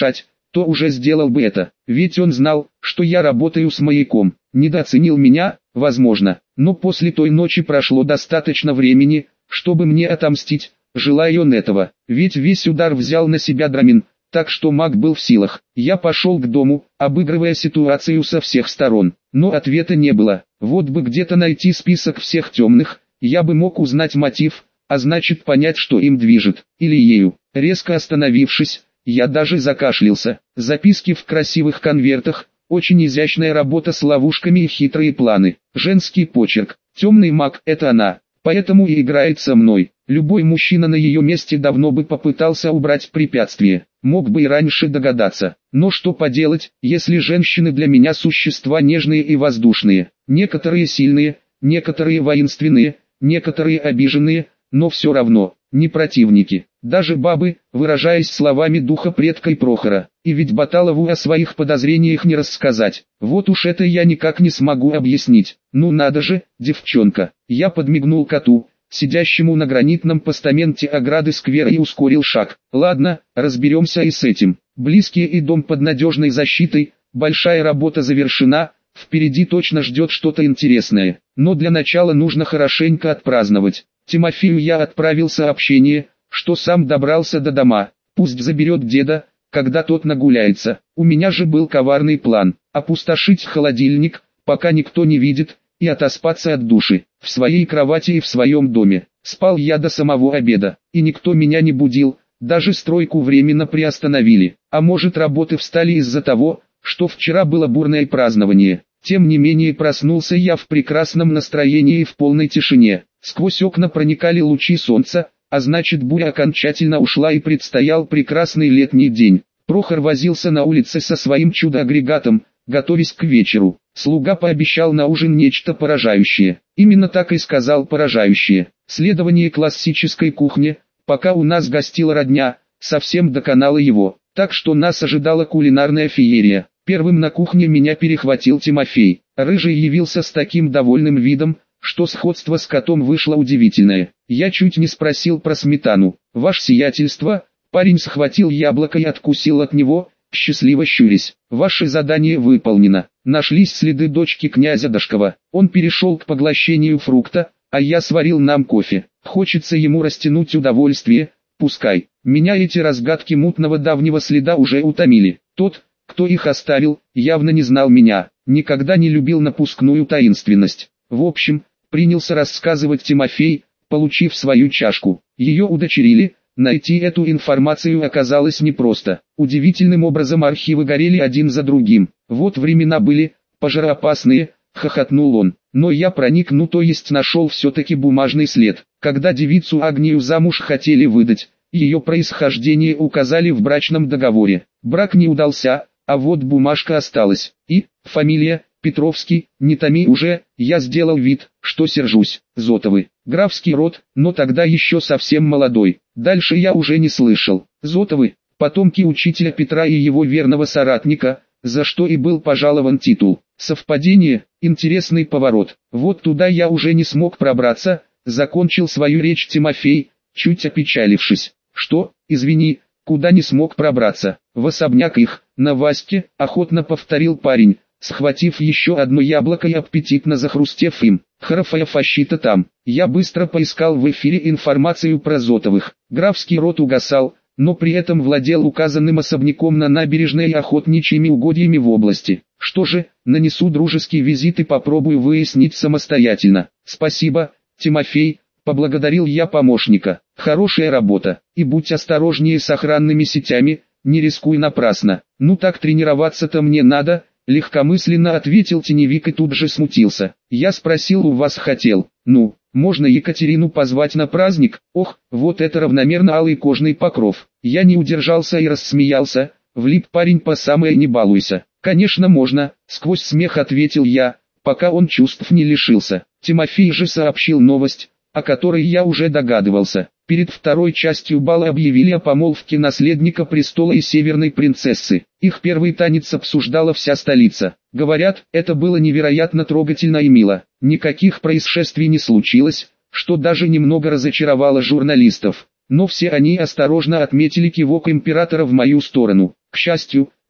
то уже сделал бы это, ведь он знал, что я работаю с маяком. Недооценил меня, возможно, но после той ночи прошло достаточно времени, чтобы мне отомстить, желая он этого, ведь весь удар взял на себя Драмин, так что маг был в силах. Я пошел к дому, обыгрывая ситуацию со всех сторон, но ответа не было. Вот бы где-то найти список всех темных, я бы мог узнать мотив, а значит понять, что им движет, или ею. Резко остановившись, я даже закашлялся. Записки в красивых конвертах, очень изящная работа с ловушками и хитрые планы. Женский почерк, темный маг — это она, поэтому и играет со мной. Любой мужчина на ее месте давно бы попытался убрать препятствие, мог бы и раньше догадаться. Но что поделать, если женщины для меня существа нежные и воздушные, некоторые сильные, некоторые воинственные, некоторые обиженные, но все равно, не противники. Даже бабы, выражаясь словами духа предка и Прохора. И ведь Баталову о своих подозрениях не рассказать. Вот уж это я никак не смогу объяснить. Ну надо же, девчонка. Я подмигнул коту, сидящему на гранитном постаменте ограды сквера, и ускорил шаг. Ладно, разберемся и с этим. Близкие и дом под надежной защитой, большая работа завершена, впереди точно ждет что-то интересное. Но для начала нужно хорошенько отпраздновать. Тимофею я отправил сообщение, что сам добрался до дома, пусть заберет деда, когда тот нагуляется. У меня же был коварный план – опустошить холодильник, пока никто не видит, и отоспаться от души, в своей кровати и в своем доме. Спал я до самого обеда, и никто меня не будил, даже стройку временно приостановили. А может, работы встали из-за того, что вчера было бурное празднование. Тем не менее проснулся я в прекрасном настроении и в полной тишине. Сквозь окна проникали лучи солнца, а значит буря окончательно ушла и предстоял прекрасный летний день. Прохор возился на улице со своим чудо-агрегатом, готовясь к вечеру. Слуга пообещал на ужин нечто поражающее. Именно так и сказал поражающее. Следование классической кухне, пока у нас гостила родня, совсем доконало его. Так что нас ожидала кулинарная феерия. Первым на кухне меня перехватил Тимофей. Рыжий явился с таким довольным видом, что сходство с котом вышло удивительное. Я чуть не спросил про сметану. «Ваше сиятельство», парень схватил яблоко и откусил от него, счастливо щурясь. «Ваше задание выполнено. Нашлись следы дочки князя Дашкова. Он перешел к поглощению фрукта, а я сварил нам кофе. Хочется ему растянуть удовольствие, пускай. Меня эти разгадки мутного давнего следа уже утомили. Тот, кто их оставил, явно не знал меня, никогда не любил напускную таинственность. В общем, принялся рассказывать Тимофей, получив свою чашку. Ее удочерили, найти эту информацию оказалось непросто. Удивительным образом архивы горели один за другим. Вот времена были, пожароопасные, хохотнул он. Но я проник, ну то есть нашел все-таки бумажный след. Когда девицу Агнию замуж хотели выдать, ее происхождение указали в брачном договоре. Брак не удался, а вот бумажка осталась. И, фамилия, Петровский, не томи уже, я сделал вид, что сержусь. Зотовы, графский род, но тогда еще совсем молодой. Дальше я уже не слышал. Зотовы, потомки учителя Петра и его верного соратника, за что и был пожалован титул. Совпадение, интересный поворот. Вот туда я уже не смог пробраться, закончил свою речь Тимофей, чуть опечалившись. Что, извини, куда не смог пробраться? В особняк их, на Ваське, охотно повторил парень, схватив еще одно яблоко и аппетитно захрустев им. Харафая фащита там. Я быстро поискал в эфире информацию про Зотовых. Графский род угасал, но при этом владел указанным особняком на набережной и охотничьими угодьями в области. Что же, нанесу дружеский визит и попробую выяснить самостоятельно. Спасибо, Тимофей, поблагодарил я помощника. Хорошая работа. И будь осторожнее с охранными сетями, не рискуй напрасно. Ну так тренироваться-то мне надо, легкомысленно ответил теневик и тут же смутился. Я спросил, у вас хотел. Ну, можно Екатерину позвать на праздник? Ох, вот это равномерно алый кожный покров. Я не удержался и рассмеялся, влип парень по самое не балуйся. Конечно можно, сквозь смех ответил я, пока он чувств не лишился. Тимофей же сообщил новость, о которой я уже догадывался. Перед второй частью бала объявили о помолвке наследника престола и северной принцессы. Их первый танец обсуждала вся столица. Говорят, это было невероятно трогательно и мило. Никаких происшествий не случилось, что даже немного разочаровало журналистов. Но все они осторожно отметили кивок императора в мою сторону. К счастью,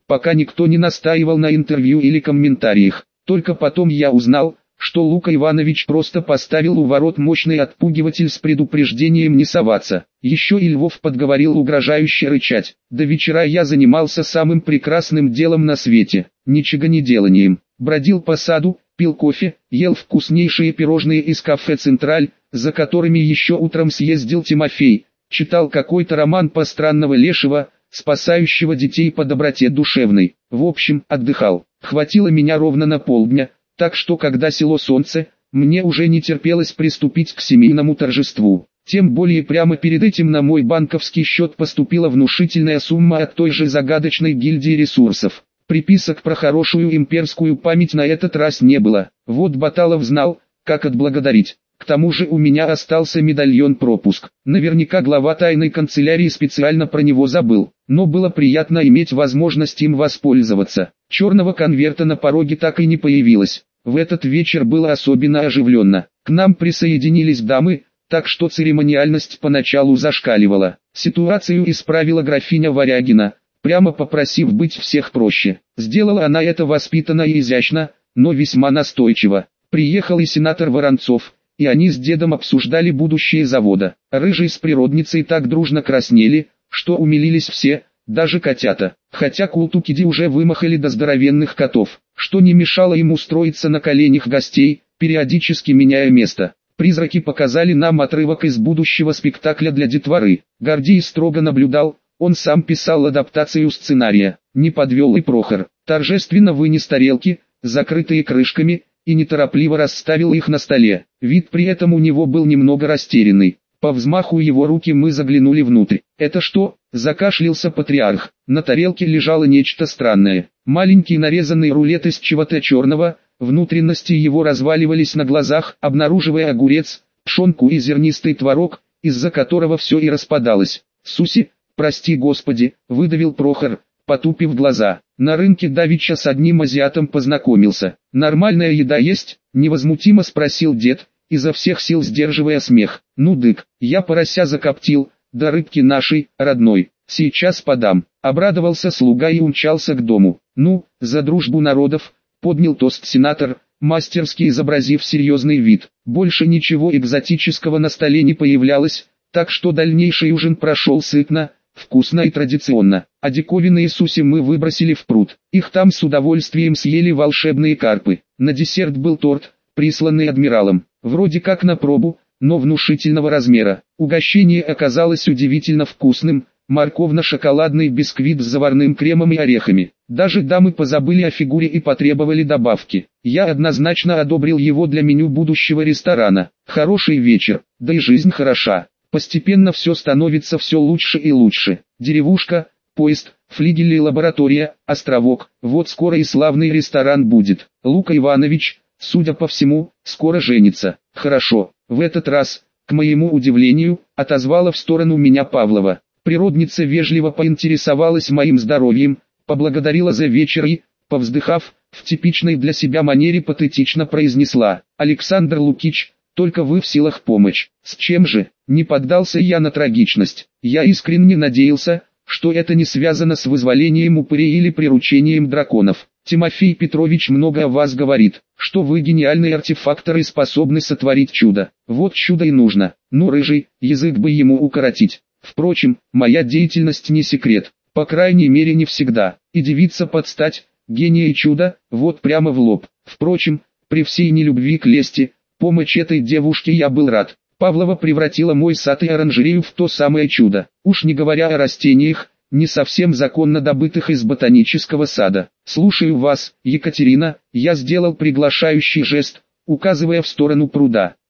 пока никто не настаивал на интервью или комментариях. Только потом я узнал, что Лука Иванович просто поставил у ворот мощный отпугиватель с предупреждением не соваться. Еще и Львов подговорил угрожающе рычать. До вечера я занимался самым прекрасным делом на свете – ничегонеделанием. Бродил по саду, пил кофе, ел вкуснейшие пирожные из кафе «Централь», за которыми еще утром съездил Тимофей, читал какой-то роман Постранного Лешего, спасающего детей по доброте душевной. В общем, отдыхал. Хватило меня ровно на полдня, так что когда село Солнце, мне уже не терпелось приступить к семейному торжеству. Тем более прямо перед этим на мой банковский счет поступила внушительная сумма от той же загадочной гильдии ресурсов. Приписок про хорошую имперскую память на этот раз не было. Вот Баталов знал, как отблагодарить. К тому же у меня остался медальон-пропуск. Наверняка глава тайной канцелярии специально про него забыл. Но было приятно иметь возможность им воспользоваться. Черного конверта на пороге так и не появилось. В этот вечер было особенно оживленно. К нам присоединились дамы, так что церемониальность поначалу зашкаливала. Ситуацию исправила графиня Варягина, прямо попросив быть всех проще. Сделала она это воспитанно и изящно, но весьма настойчиво. Приехал и сенатор Воронцов, и они с дедом обсуждали будущее завода. Рыжий с природницей так дружно краснели, что умилились все, даже котята. Хотя Култукиди уже вымахали до здоровенных котов, что не мешало им устроиться на коленях гостей, периодически меняя место. Призраки показали нам отрывок из будущего спектакля для детворы. Гордей строго наблюдал, он сам писал адаптацию сценария. Не подвел и Прохор. Торжественно вынес тарелки, закрытые крышками, и неторопливо расставил их на столе. Вид при этом у него был немного растерянный. По взмаху его руки мы заглянули внутрь. «Это что?» – закашлялся патриарх. На тарелке лежало нечто странное. Маленький нарезанный рулет из чего-то черного, внутренности его разваливались на глазах, обнаруживая огурец, пшенку и зернистый творог, из-за которого все и распадалось. «Суси, прости Господи», – выдавил Прохор, потупив глаза. «На рынке давеча с одним азиатом познакомился. Нормальная еда есть?» – невозмутимо спросил дед, изо всех сил сдерживая смех. «Ну дык, я порося закоптил, да рыбки нашей, родной, сейчас подам». Обрадовался слуга и умчался к дому. «Ну, за дружбу народов», — поднял тост сенатор, мастерски изобразив серьезный вид. Больше ничего экзотического на столе не появлялось, так что дальнейший ужин прошел сытно, вкусно и традиционно. А диковинные суси мы выбросили в пруд. Их там с удовольствием съели волшебные карпы. На десерт был торт, присланный адмиралом. Вроде как на пробу, но внушительного размера. Угощение оказалось удивительно вкусным, морковно-шоколадный бисквит с заварным кремом и орехами. Даже дамы позабыли о фигуре и потребовали добавки. Я однозначно одобрил его для меню будущего ресторана. Хороший вечер, да и жизнь хороша. Постепенно все становится все лучше и лучше. Деревушка, поезд, флигель и лаборатория, островок. Вот скоро и славный ресторан будет. Лука Иванович, судя по всему, скоро женится. Хорошо. В этот раз, к моему удивлению, отозвала в сторону меня Павлова. Природница вежливо поинтересовалась моим здоровьем, поблагодарила за вечер и, повздыхав, в типичной для себя манере патетично произнесла: «Александр Лукич, только вы в силах помочь». С чем же? Не поддался я на трагичность. Я искренне надеялся, что это не связано с вызволением упырей или приручением драконов. Тимофей Петрович много о вас говорит, что вы гениальные артефакторы и способны сотворить чудо. Вот чудо и нужно. Ну, рыжий, язык бы ему укоротить. Впрочем, моя деятельность не секрет, по крайней мере не всегда. И девица под стать, гения и чудо, вот прямо в лоб. Впрочем, при всей нелюбви к лести, помочь этой девушке я был рад. Павлова превратила мой сад и оранжерею в то самое чудо. Уж не говоря о растениях, не совсем законно добытых из ботанического сада. «Слушаю вас, Екатерина», я сделал приглашающий жест, указывая в сторону пруда.